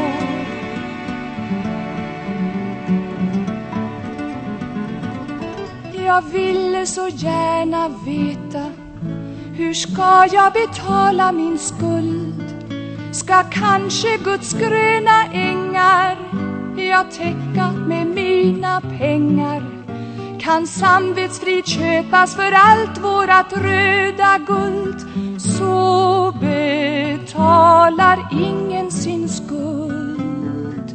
[SPEAKER 8] Jag ville så gärna veta, hur ska jag betala min skuld? Ska kanske Guds gröna ängar jag täcka med mina pengar? Kan samvetsfrid köpas för allt vårat röda guld? Så betalar ingen sin skuld.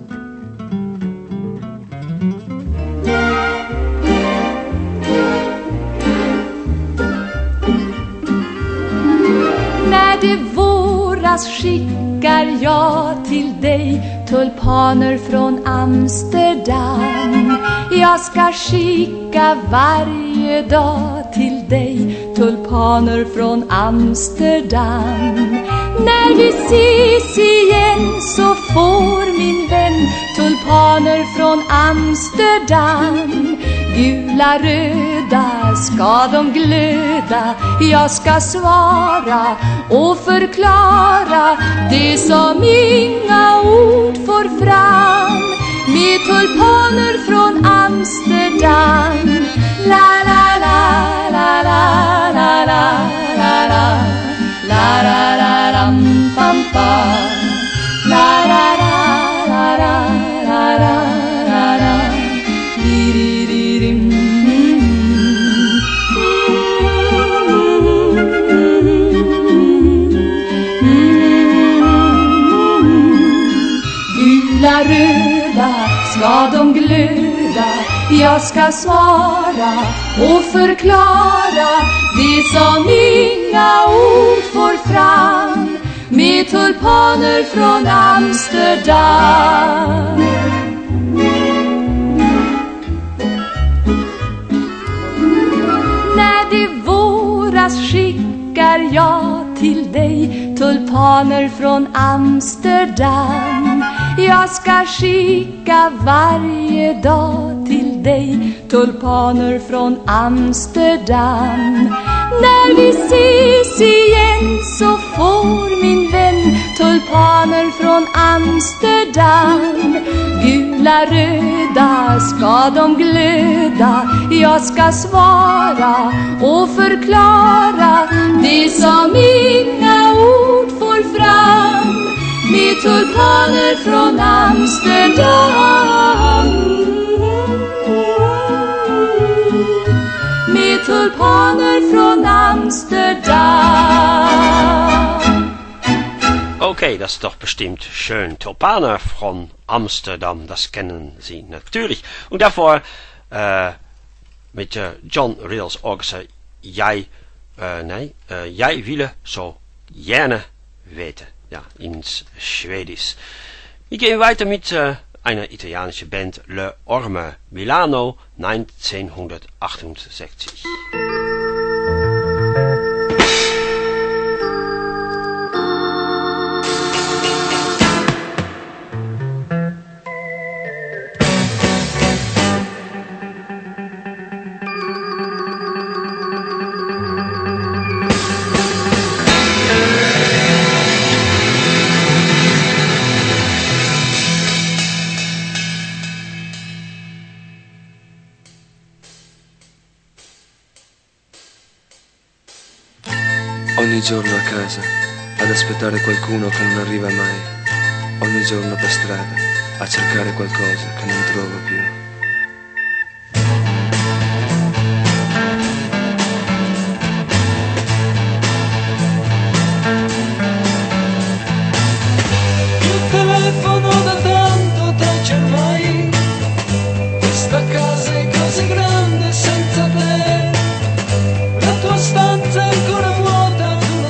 [SPEAKER 8] När det våras skickar jag till dig tulpaner från Amsterdam. Jag ska skicka varje dag till dig tulpaner från Amsterdam. När vi ses igen så får min vän tulpaner från Amsterdam. Gula, röda ska de glöda. Jag ska svara och förklara det som inga ord får fram. Med tulpaner från Amsterdam. La la la la la la la la la la la la ram pam pam. La la la la la la la la la di di di dim. Gula, röda ska de glöda. Jag ska svara och förklara det som inga ord får fram, med tulpaner från Amsterdam. När det våras skickar jag till dig tulpaner från Amsterdam. Jag ska skicka varje dag till dig tulpaner från Amsterdam. När vi ses igen så får min vän tulpaner från Amsterdam. Gula, röda ska de glöda, jag ska svara och förklara det som inga ord får fram, med tulpaner från Amsterdam. Med tulpaner från Amsterdam.
[SPEAKER 4] Okay, das ist doch bestimmt schön. Tulpaner von Amsterdam, das kennen Sie natürlich. Und davor äh, mit äh, John Rills Orchestra, jij, äh, nee, äh, jij ville so gerne weten. Ja, ins Schwedisch. Wir gehen weiter mit äh, einer italienischen Band, Le Orme, Milano, neunzehnhundertachtundsechzig.
[SPEAKER 9] Ogni giorno a casa, ad aspettare qualcuno che non arriva mai. Ogni giorno per strada, a cercare qualcosa che non trovo più.
[SPEAKER 10] Il telefono da tanto traccia ormai, questa casa è così grande senza te, la tua stanza è ancora vuota.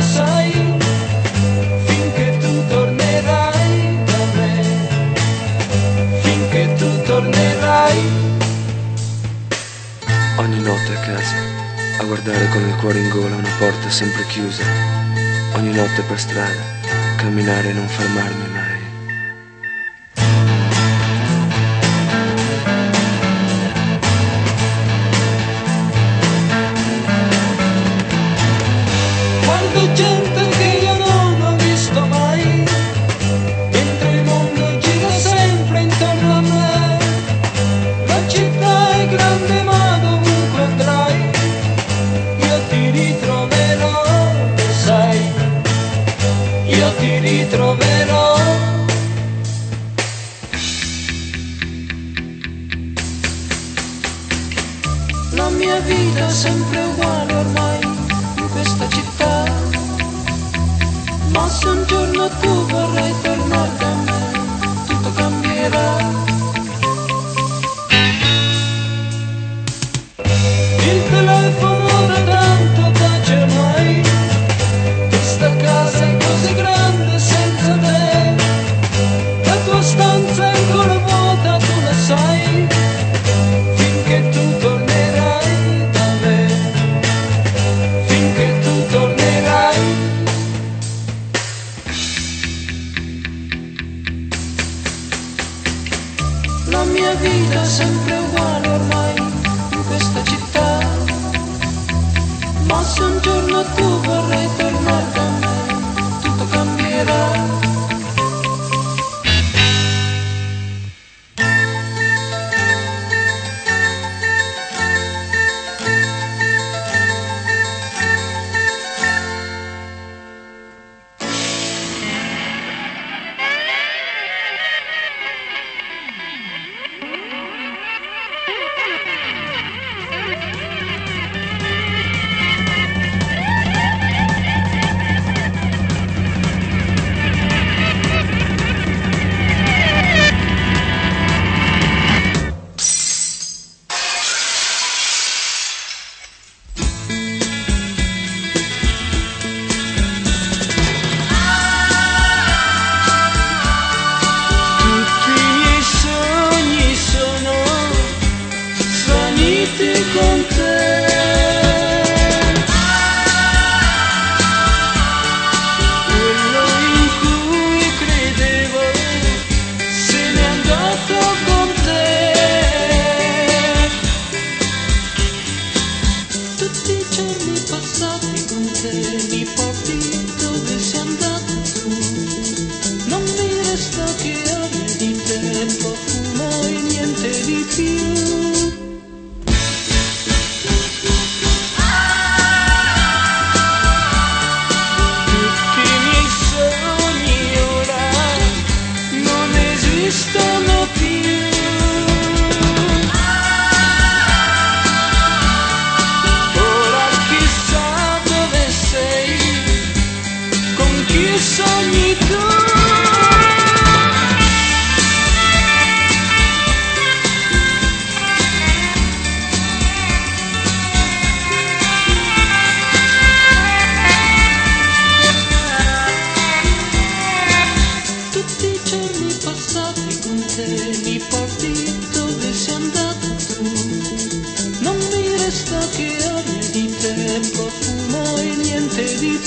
[SPEAKER 9] Ogni notte a casa, a guardare con il cuore in gola una porta sempre chiusa. Ogni notte per strada, camminare e non fermarmi mai.
[SPEAKER 10] Quando gente che io non ho visto mai, mentre il mondo gira sempre intorno a me. La città è grande ma dovunque andrai, io ti ritroverò, lo sai, io ti ritroverò. La mia vita è sempre uguale ormai in questa città, ma se un giorno tu vorrai tornare da me, tutto cambierà. Il telefono da tanto tace ormai, questa casa è così grande senza te, la tua stanza è ancora vuota, tu la sai, finché tu tornerai da me, finché tu tornerai. La mia vita è sempre uguale ormai in questa città, ma se un giorno tu vorrai tornare da me, tutto cambierà.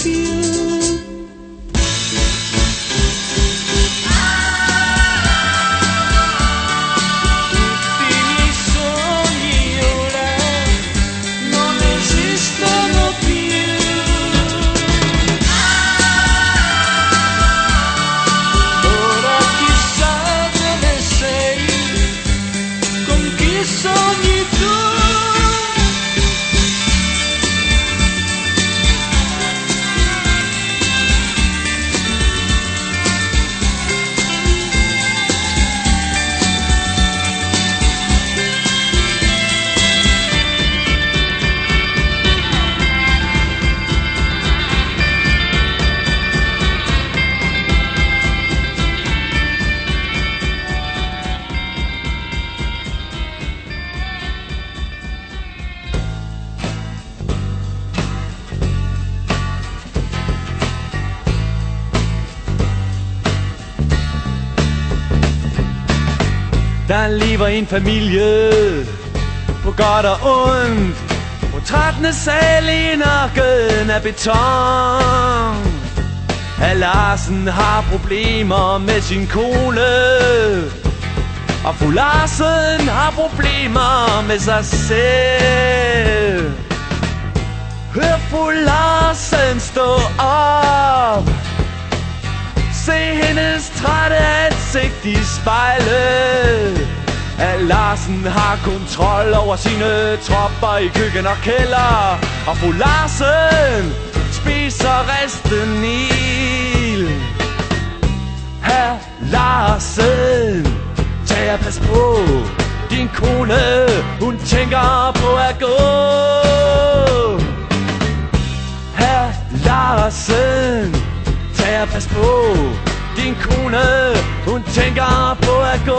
[SPEAKER 11] Der lever en familie på godt og ondt. Portrættene sal i nakken af beton. Al Larsen har problemer med sin kone, og fru Larsen har problemer med sig selv. Hør fru Larsen stå op, se hendes trætte ansigt i spejlet. Al Larsen har kontrol over sine tropper i køkken og kælder, og fru Larsen spiser resten ild. Herr Larsen, tag og pas på din kone, hun tænker på at gå. Herr Larsen, tag og pas på din kone, hun tænker på at gå.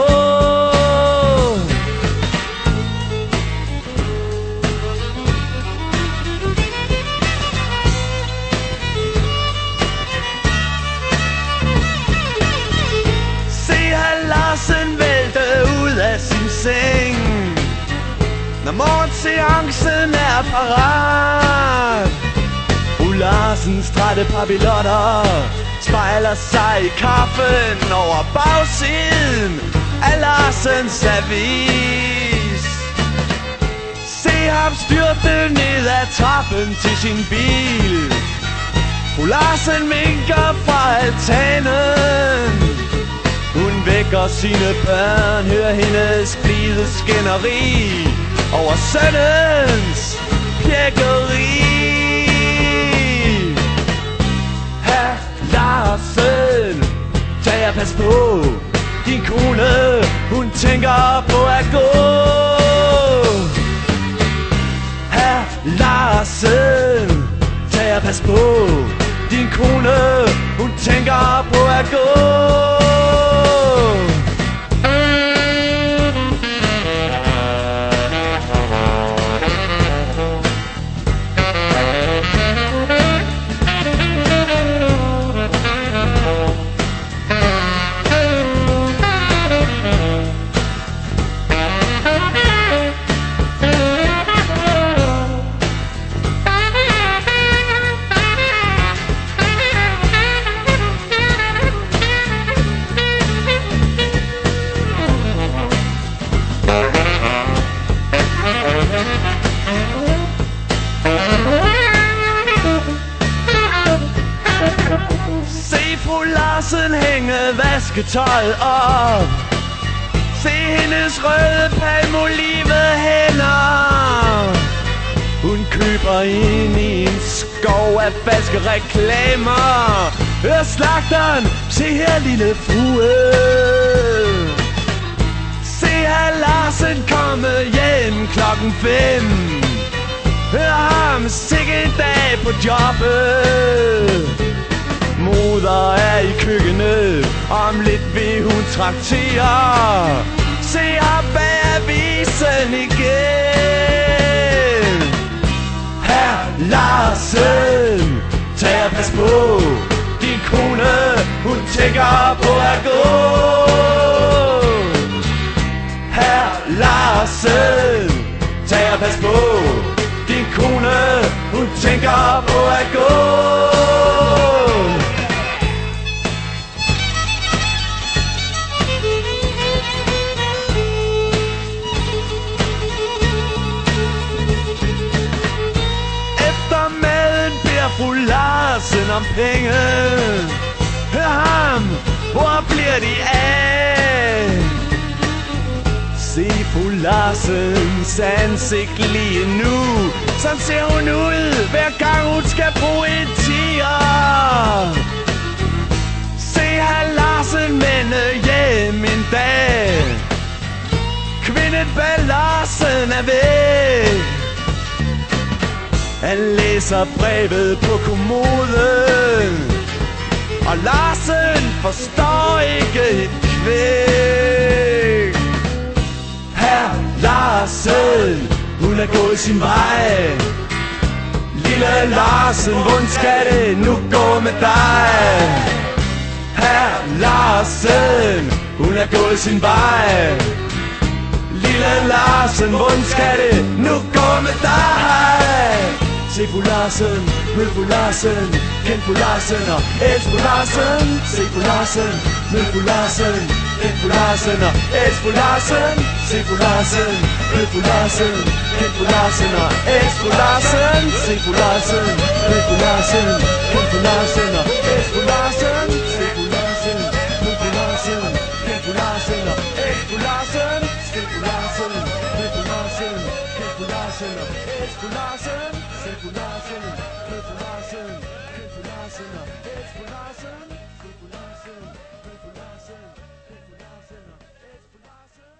[SPEAKER 11] Se herr Larsen vælte ud af sin seng, når morgenseancen er parat. Fru Larsens trætte papillotter spejler sig i kaffen over bagsiden af Larsens avis. Se ham styrte ned ad trappen til sin bil. Fru Larsen vinker fra altanen. Hun vækker sine børn, hører hendes blide skænderi over sønnens pjækkeri. Herr Larsen, tag og pas på din kone, hun tænker på at gå. Herr Larsen, tag og pas på din kone, hun tænker på at gå. Hænge vasketøjet op. Se hendes røde palmolive hænder. Hun køber ind i en skov af falske reklamer. Hør slagteren, se her lille frue. Se herr Larsen komme hjem klokken fem. Hør ham, sikke en dag på jobbet. Moder er i køkkenet, om lidt vil hun traktere. Se ham bag avisen igen. Herr Larsen, tag og pas på din kone, hun tænker på at gå. Herr Larsen, tag og pas på din kone, hun tænker på at gå. fru Larsen om penge. Hør ham, hvor bliver de af? Se fru Larsens ansigt lige nu. Sådan ser hun ud, hver gang hun skal bruge en tiger. Se herr Larsen minde hjem en dag. Kvinden bag Larsen er væk. Han læser brevet på kommoden, og Larsen forstår ikke et kvæg. Herr Larsen, hun er gået sin vej. Lille Larsen, hvordan skal det nu gå med dig? Herr Larsen, hun er gået sin vej. Lille Larsen, hvordan skal det nu gå med dig? Se fru Larsen, mød fru Larsen, kend fru Larsen og elsk fru Larsen. Se fru Larsen, mød fru Larsen, kend fru Larsen og elsk fru Larsen. Se fru Larsen, mød fru Larsen, kend fru Larsen og elsk fru Larsen. Se fru Larsen, mød fru Larsen, kend fru Larsen og elsk fru Larsen. Se fru Larsen, mød fru Larsen, kend fru Larsen og elsk fru Larsen. Se fru Larsen, mød fru Larsen, kend fru Larsen og elsk fru Larsen. Se fru Larsen, mød fru Larsen, kend fru Larsen og elsk fru Larsen. Se fru Larsen, mød fru Larsen, kend fru Larsen og elsk fru Larsen.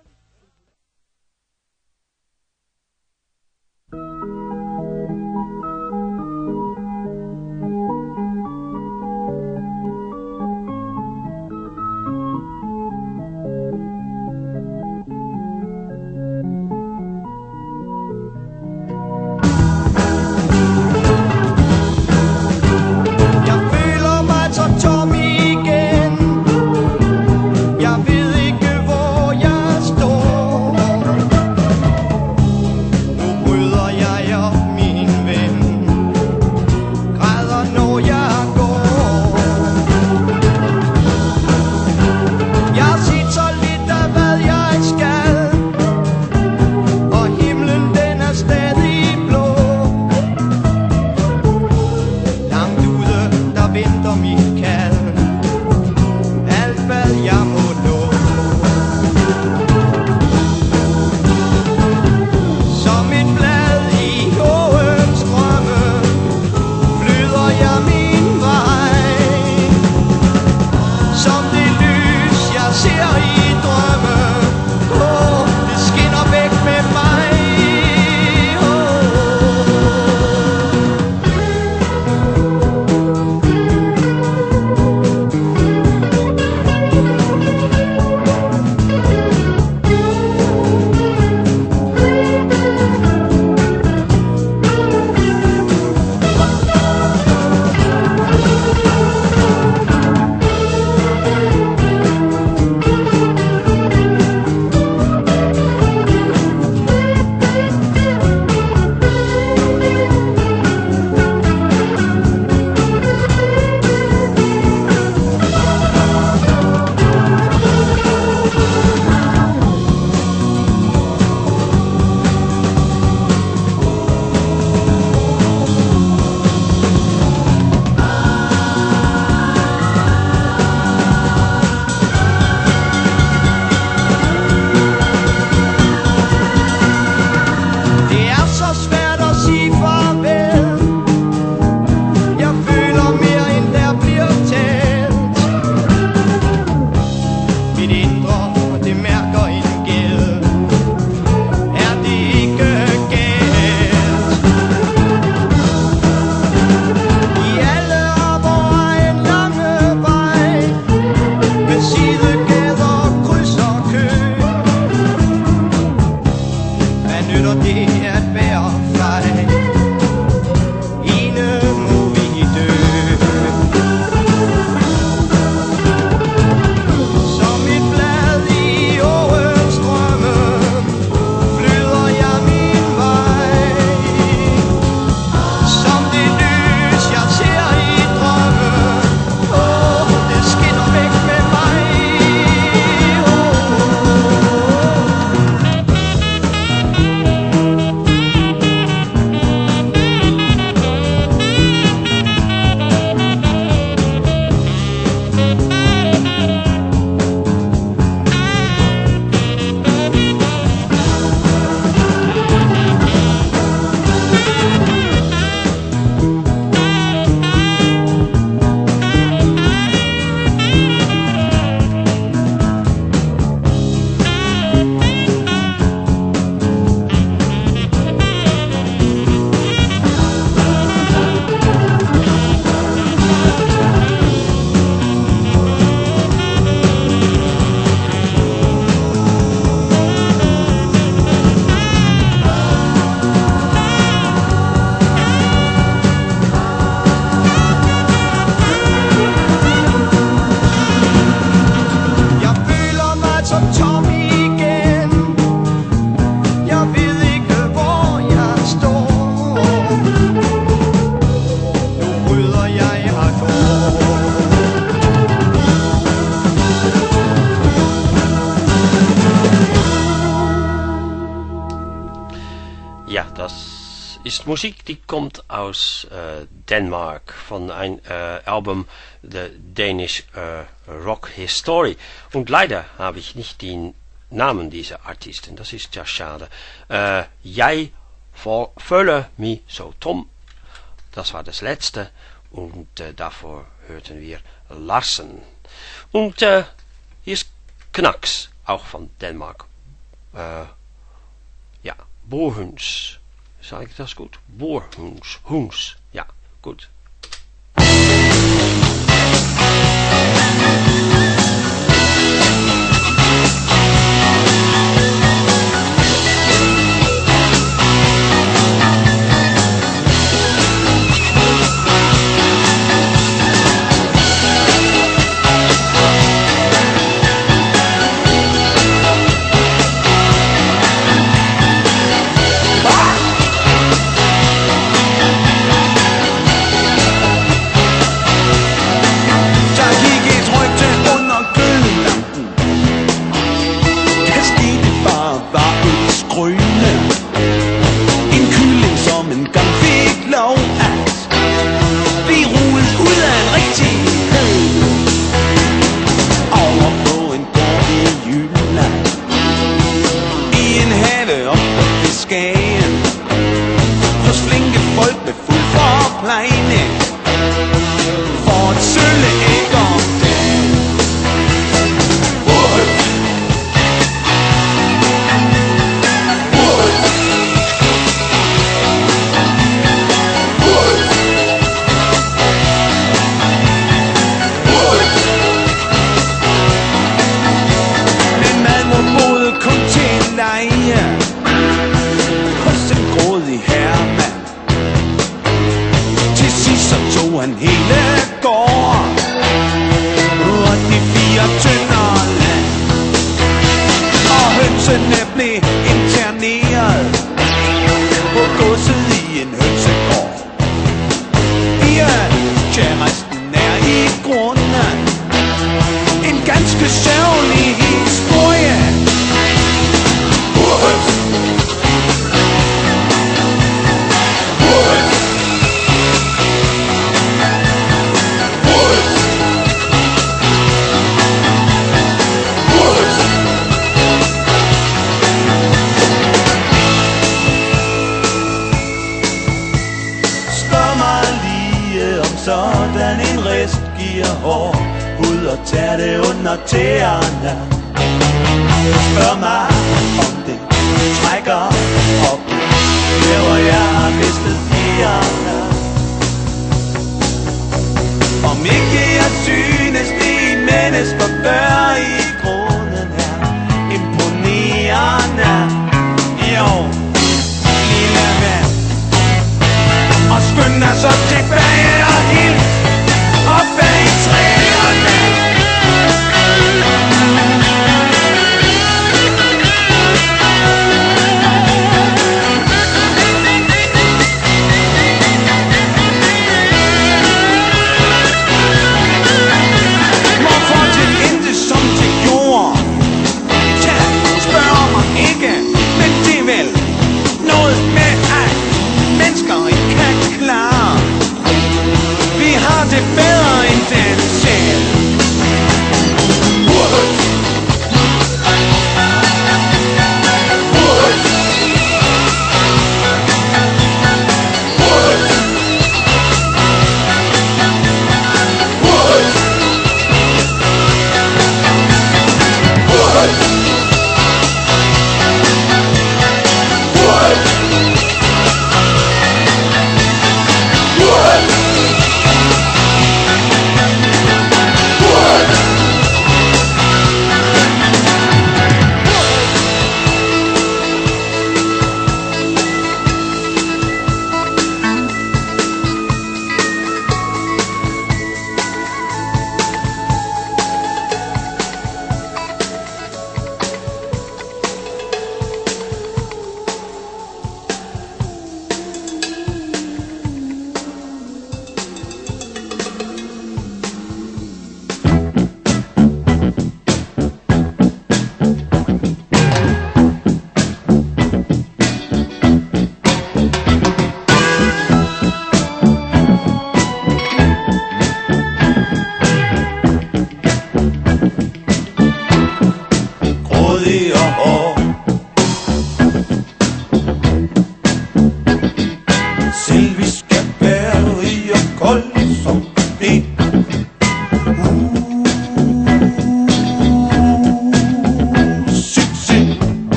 [SPEAKER 4] ist Musik, die kommt aus äh, Dänemark von ein äh, Album, The Danish äh, Rock History. Und leider habe ich nicht den Namen dieser Artisten, das ist ja schade. Äh, Jeg føler mig så tom, das war das letzte, und äh, davor hörten wir Larsen. Und äh, hier ist Knacks, auch von Dänemark. Äh, ja, Boerhuns. Sag ich das gut? Boerhuns. Huns. Ja, gut.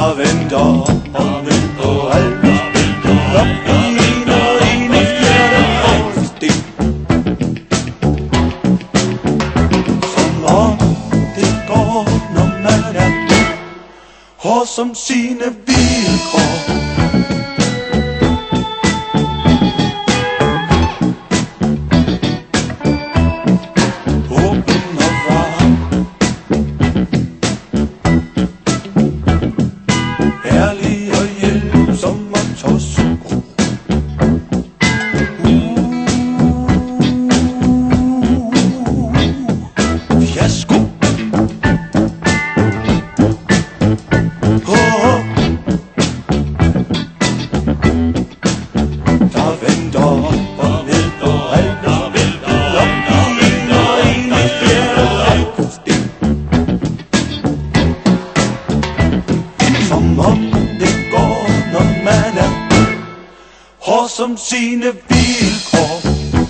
[SPEAKER 3] Da vento, da vento al bambino iniziare posti. Som det går når man er hård som sine vilkår. Som sine vilkår.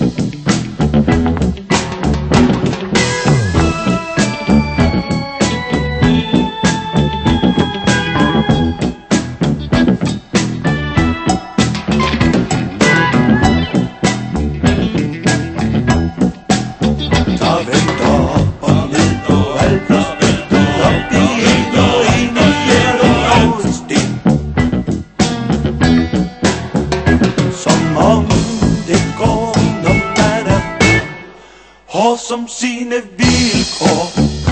[SPEAKER 3] Som sine vilkår.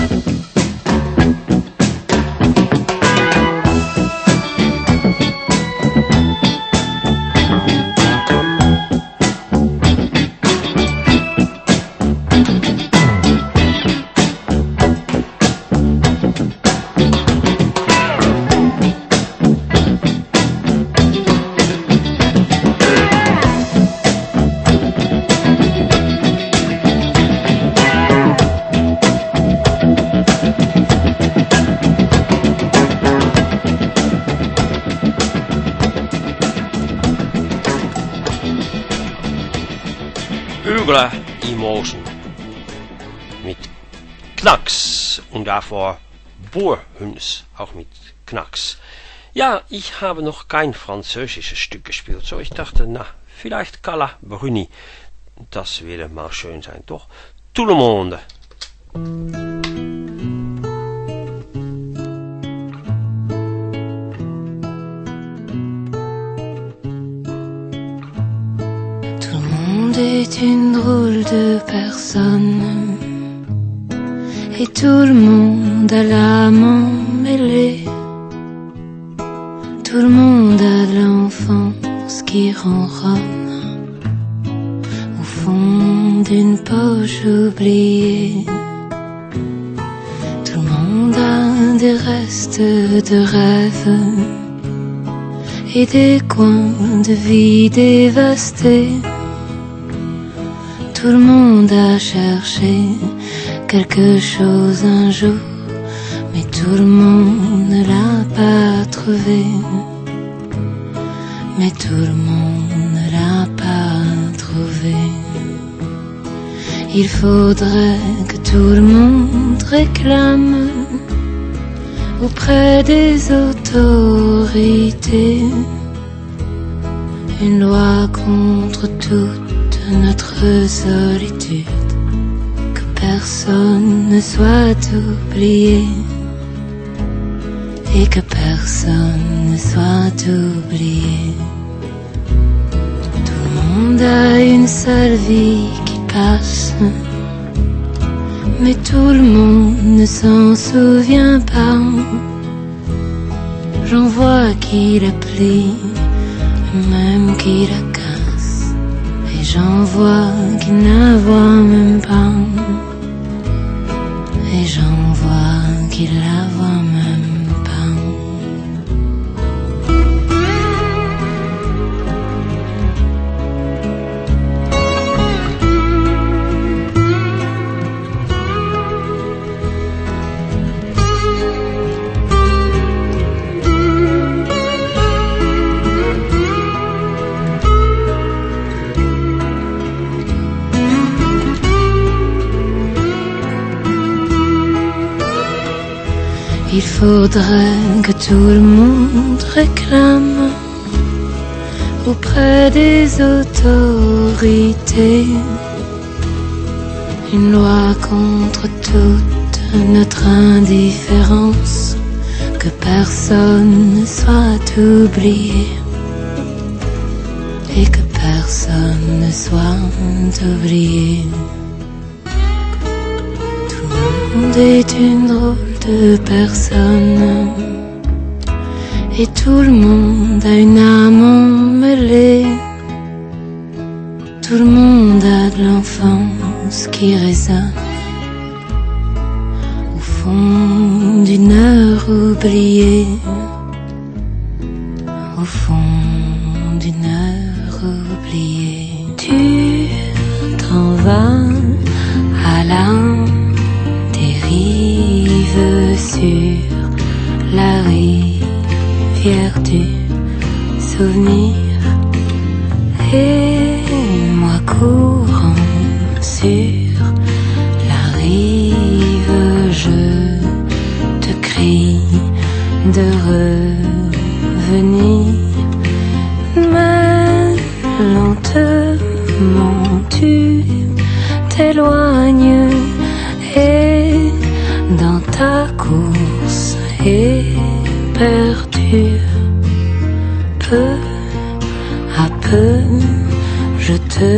[SPEAKER 4] Hügler Emotion mit Knacks und davor Bohrhüns, auch mit Knacks. Ja, ich habe noch kein französisches Stück gespielt, so ich dachte, na, vielleicht Carla Bruni, das würde mal schön sein, doch? Tout le monde.
[SPEAKER 12] Est une drôle de personne et tout le monde a l'âme emmêlée. Tout le monde a l'enfance qui ronronne au fond d'une poche oubliée. Tout le monde a des restes de rêves et des coins de vie dévastés. Tout le monde a cherché quelque chose un jour, mais tout le monde ne l'a pas trouvé. Mais tout le monde ne l'a pas trouvé. Il faudrait que tout le monde réclame auprès des autorités une loi contre toute notre solitude, que personne ne soit oublié et que personne ne soit oublié. Tout le monde a une seule vie qui passe, mais tout le monde ne s'en souvient pas. J'en vois qui la plie, même qui la casse, et j'en vois qui ne voient même pas, et j'en vois qui la voient même pas. Il faudrait que tout le monde réclame auprès des autorités une loi contre toute notre indifférence, que personne ne soit oublié et que personne ne soit oublié. Tout le monde est une drôle de personne et tout le monde a une âme emmêlée. Tout le monde a de l'enfance qui résonne au fond d'une heure oubliée, au fond d'une heure oubliée. Tu t'en vas à la dérive sur la rivière du souvenir et moi courant sur la rive, je te crie de revenir, mais lentement tu t'éloignes et dans ta course éperdue, peu à peu je te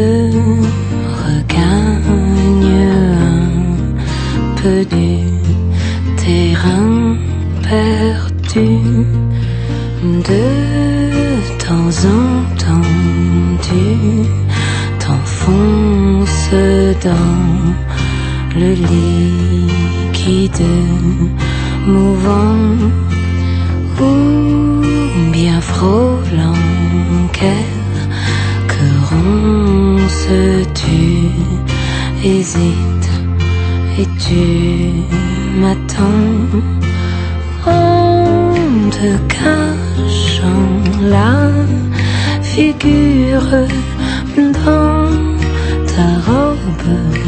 [SPEAKER 12] regagne un peu du terrain perdu. De temps en temps tu t'enfonces dans le liquide mouvant ou bien frôlant quelques ronces-tu hésites et tu m'attends en te cachant la figure dans ta robe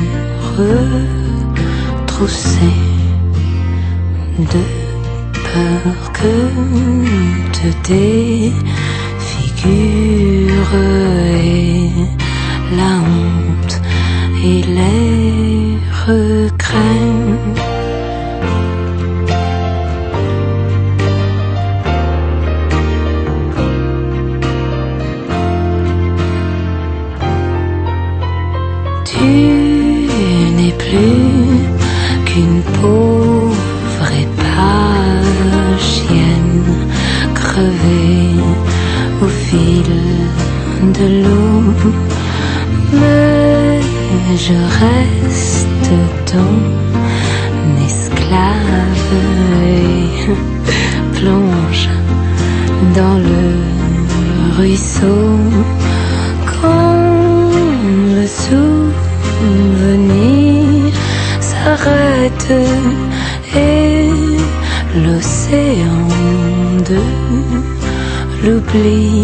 [SPEAKER 12] retroussée de peur que te défigure et la honte et les regrets. Tu n'es plus qu'une pauvre épagienne crevée au fil de l'eau, mais je reste ton esclave et plonge dans le ruisseau quand le souvenir s'arrête et l'océan de l'oubli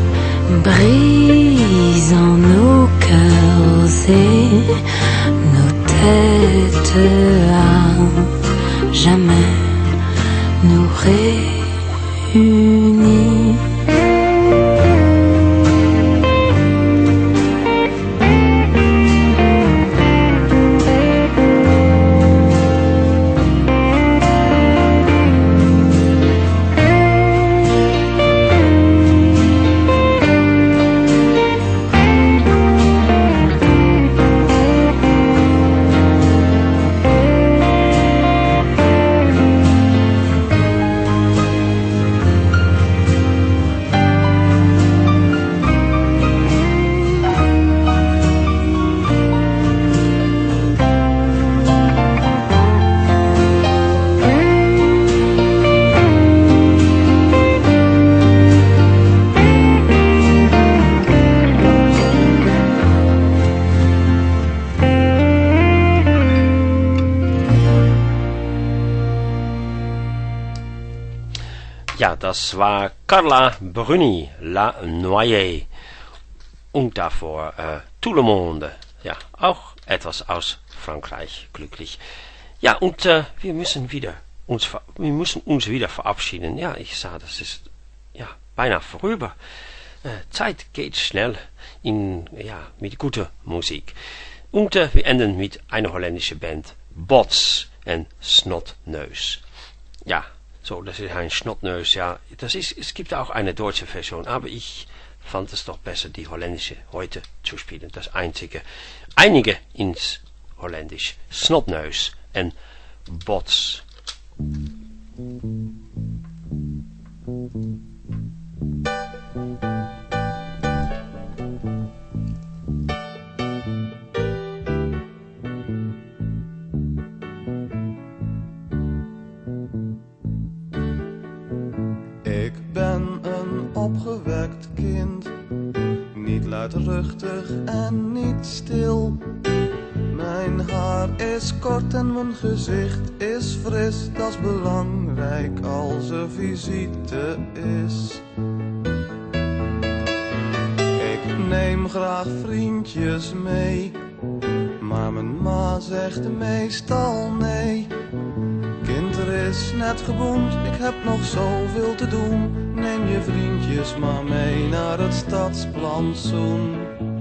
[SPEAKER 12] brise en nos cœurs et nos têtes à jamais nous réunir.
[SPEAKER 4] Ja, das war Carla Bruni, La Noyée. Und davor äh, Tout le Monde. Ja, auch etwas aus Frankreich, glücklich. Ja, und äh, wir müssen wieder uns, wir müssen uns wieder verabschieden. Ja, ich sah, das ist ja beinahe vorüber. Äh, Zeit geht schnell in, ja, mit guter Musik. Und äh, wir enden mit einer holländischen Band, Bots en Snotneus. Ja, so, das ist ein Snotneus, ja, das ist, es gibt auch eine deutsche Version, aber ich fand es doch besser, die holländische heute zu spielen. Das einzige, einige ins Holländisch, Snotneus en Bots.
[SPEAKER 13] Ik ben een opgewekt kind, niet luidruchtig en niet stil. Mijn haar is kort en mijn gezicht is fris, dat is belangrijk als er visite is. Ik neem graag vriendjes mee, maar mijn ma zegt meestal nee. Kind, er is net geboend, ik heb nog zoveel te doen. Neem je vriendjes maar mee naar het stadsplantsoen.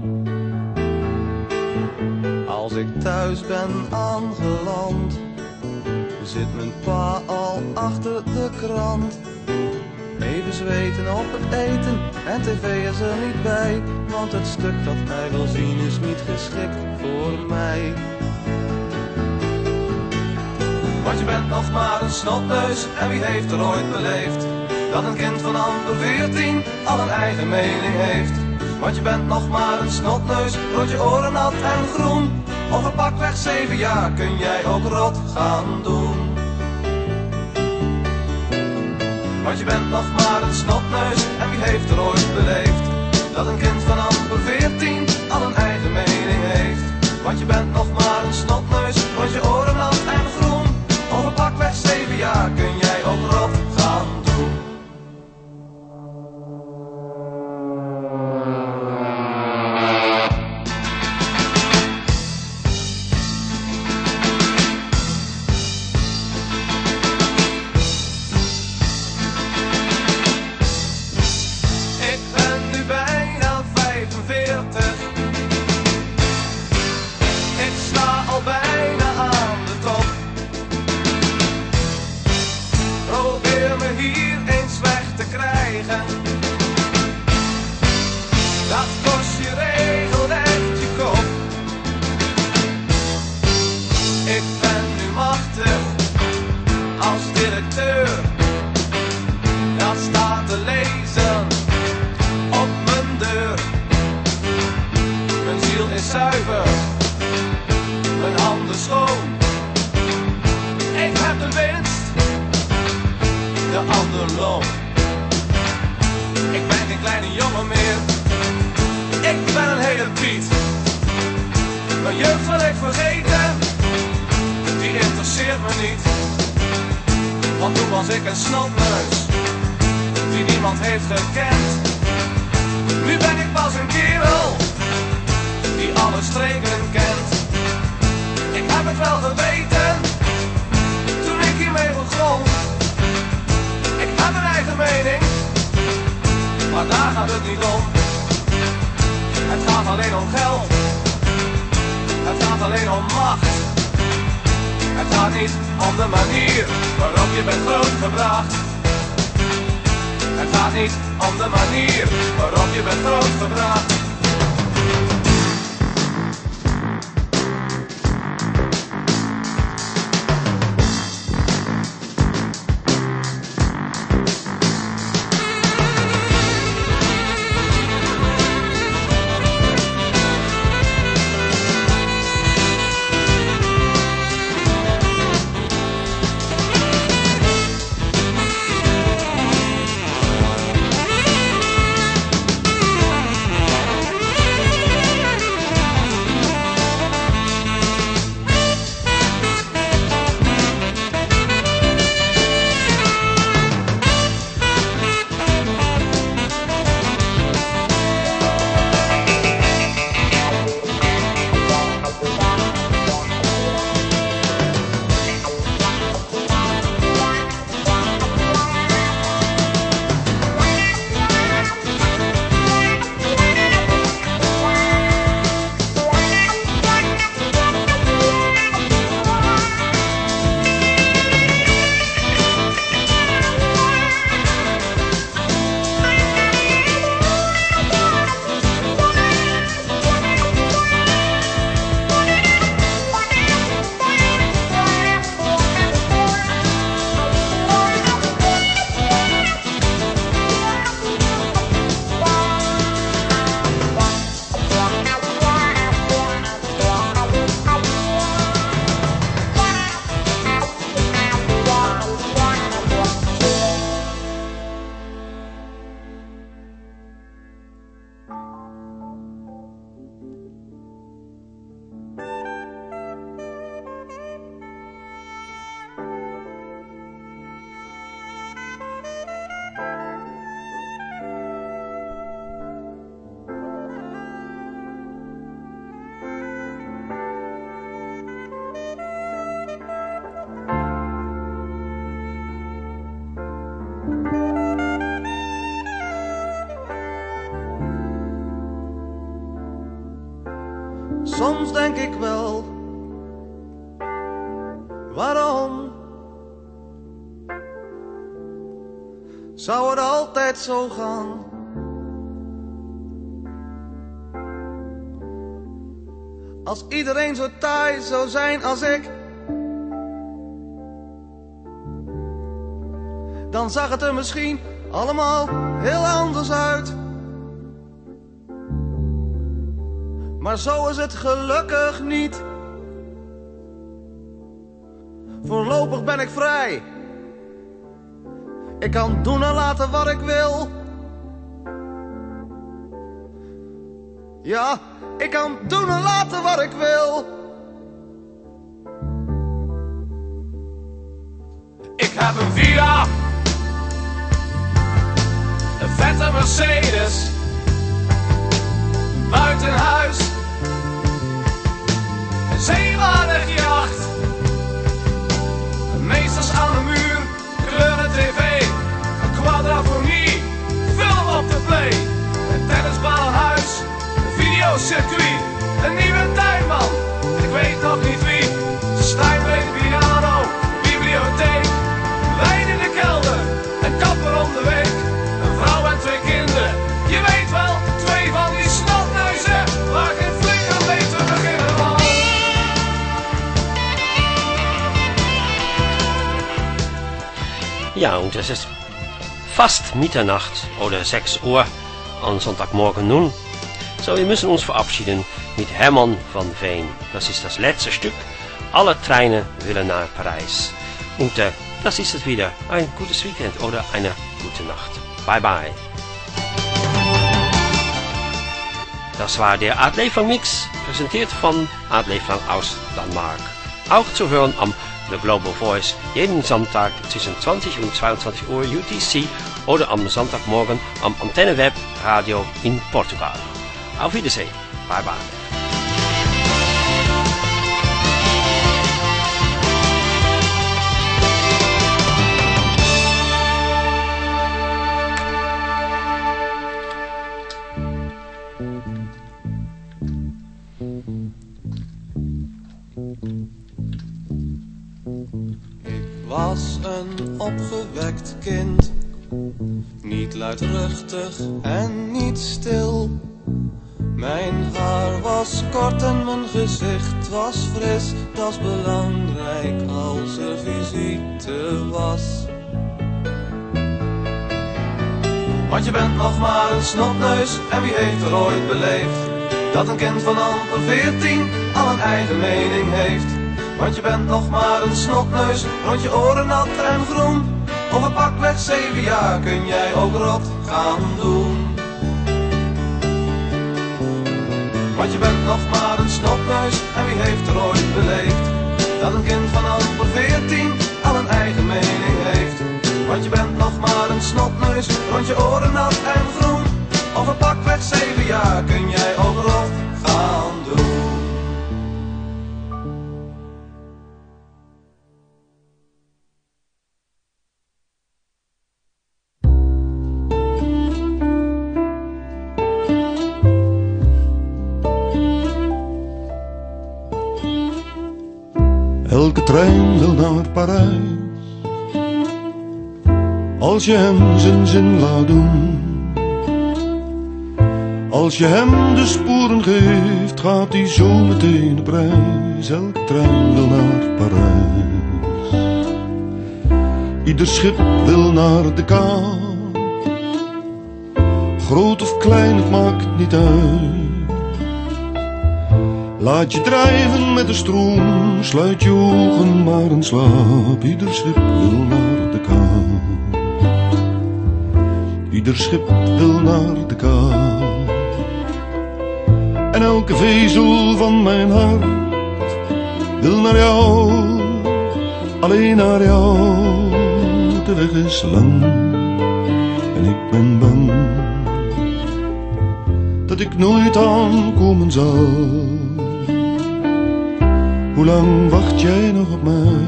[SPEAKER 13] Als ik thuis ben aangeland, zit mijn pa al achter de krant. Even zweten op het eten en tv is er niet bij, want het stuk dat hij wil zien is niet geschikt voor mij.
[SPEAKER 6] Want je bent nog maar een snotneus en wie heeft er ooit beleefd dat een kind van amper veertien al een eigen mening heeft. Want je bent nog maar een snotneus, rood je oren nat en groen. Over pakweg zeven jaar kun jij ook rot gaan doen. Want je bent nog maar een snotneus en wie heeft er ooit beleefd dat een kind van amper veertien al een eigen mening heeft. Want je bent nog maar een snotneus, rood je oren nat en groen. Over pakweg zeven jaar kun jij ook rot gaan doen. Ik ben nu bijna vijfenveertig. Ik sta al bijna aan de top. Probeer me hier eens weg te krijgen. Dat kost je regelrecht je kop. Ik ben nu machtig als directeur. Dat staat te lezen op mijn deur. Mijn ziel is zuiver, mijn handen schoon. Ik heb de winst, de ander loon. Ik ben geen kleine jongen meer, ik ben een hele Piet. Mijn jeugd wil ik vergeten, die interesseert me niet. Want toen was ik een snotneus, die niemand heeft gekend. Nu ben ik pas een kerel, die alle streken kent. Ik heb het wel geweten, toen ik hiermee begon. Ik heb een eigen mening, maar daar gaat het niet om. Het gaat alleen om geld, het gaat alleen om macht. Het gaat niet om de manier waarop je bent grootgebracht. Het gaat niet om de manier waarop je bent grootgebracht.
[SPEAKER 13] soms denk ik wel, waarom zou het altijd zo gaan? Als iedereen zo taai zou zijn als ik, dan zag het er misschien allemaal heel anders uit. Maar zo is het gelukkig niet. Voorlopig ben ik vrij. Ik kan doen en laten wat ik wil. Ja, ik kan doen en laten wat ik wil.
[SPEAKER 11] Ik heb een Villa, een vette Mercedes, buiten huis, een zeewaardig jacht, meesters aan de muur, kleuren tv, een quadrafonie, film op de play, een tennisbaan aan huis, een videocircuit, een nieuwe tuinman, ik weet nog niet wie, stijnbreed piano, bibliotheek, wijn in de kelder, een kapper om de week, een vrouw en twee kinderen, je weet wel, twee van die snotneuzen, waar geen flikker mee te beginnen was.
[SPEAKER 4] Ja, und es ist fast Mitternacht oder sechs Uhr am Sonntagmorgen nun. So, wir müssen uns verabschieden mit Hermann van Veen. Das ist das letzte Stück. Alle Treine willen nach Parijs. Und äh, das ist es wieder. Ein gutes Weekend oder eine gute Nacht. Bye bye. Das war der Art Leeflang Mix, präsentiert von Art Leeflang aus Danmark. Auch zu hören am The Global Voice jeden Sonntag zwischen zwanzig und zweiundzwanzig Uhr U T C oder am Sonntagmorgen am Antenne Web Radio in Portugal. Auf Wiedersehen. Bye bye.
[SPEAKER 13] Was een opgewekt kind, niet luidruchtig en niet stil. Mijn haar was kort en mijn gezicht was fris, dat is belangrijk als er visite was. Want je bent nog maar een snotneus en wie heeft er ooit beleefd dat een kind van amper veertien al een eigen mening heeft. Want je bent nog maar een snotneus, rond je oren nat en groen. Over pakweg zeven jaar kun jij ook rot gaan doen. Want je bent nog maar een snotneus en wie heeft er ooit beleefd dat een kind van amper veertien al een eigen mening heeft. Want je bent nog maar een snotneus, rond je oren nat en groen. Over pakweg zeven jaar kun jij ook rot gaan doen.
[SPEAKER 14] Elke trein wil naar Parijs. Als je hem zijn zin laat doen. Als je hem de sporen geeft, gaat hij zo meteen op reis. Elke trein wil naar Parijs. Ieder schip wil naar de kaap. Groot of klein, het maakt niet uit. Laat je drijven met de stroom, sluit je ogen maar en slaap. Ieder schip wil naar de kaap. Ieder schip wil naar de kaap. En elke vezel van mijn hart wil naar jou, alleen naar jou. De weg is lang en ik ben bang dat ik nooit aankomen zal. Hoe lang wacht jij nog op mij?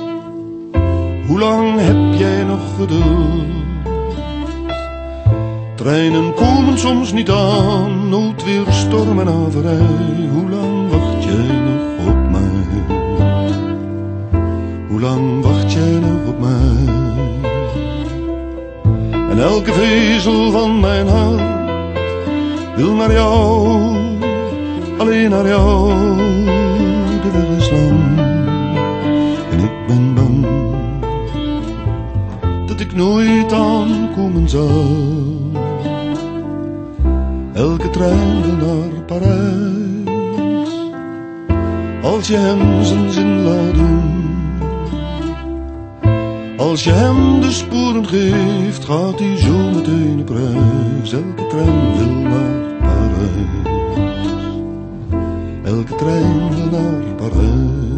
[SPEAKER 14] Hoe lang heb jij nog geduld? Treinen komen soms niet aan, noodweer, storm en averij. Hoe lang wacht jij nog op mij? Hoe lang wacht jij nog op mij? En elke vezel van mijn hart wil naar jou, alleen naar jou. De weg is lang en ik ben bang dat ik nooit aankomen zal. Elke trein wil naar Parijs, als je hem zijn zin laat doen. Als je hem de sporen geeft, gaat hij zo meteen op reis. Elke trein wil naar Parijs, elke trein wil naar Parijs.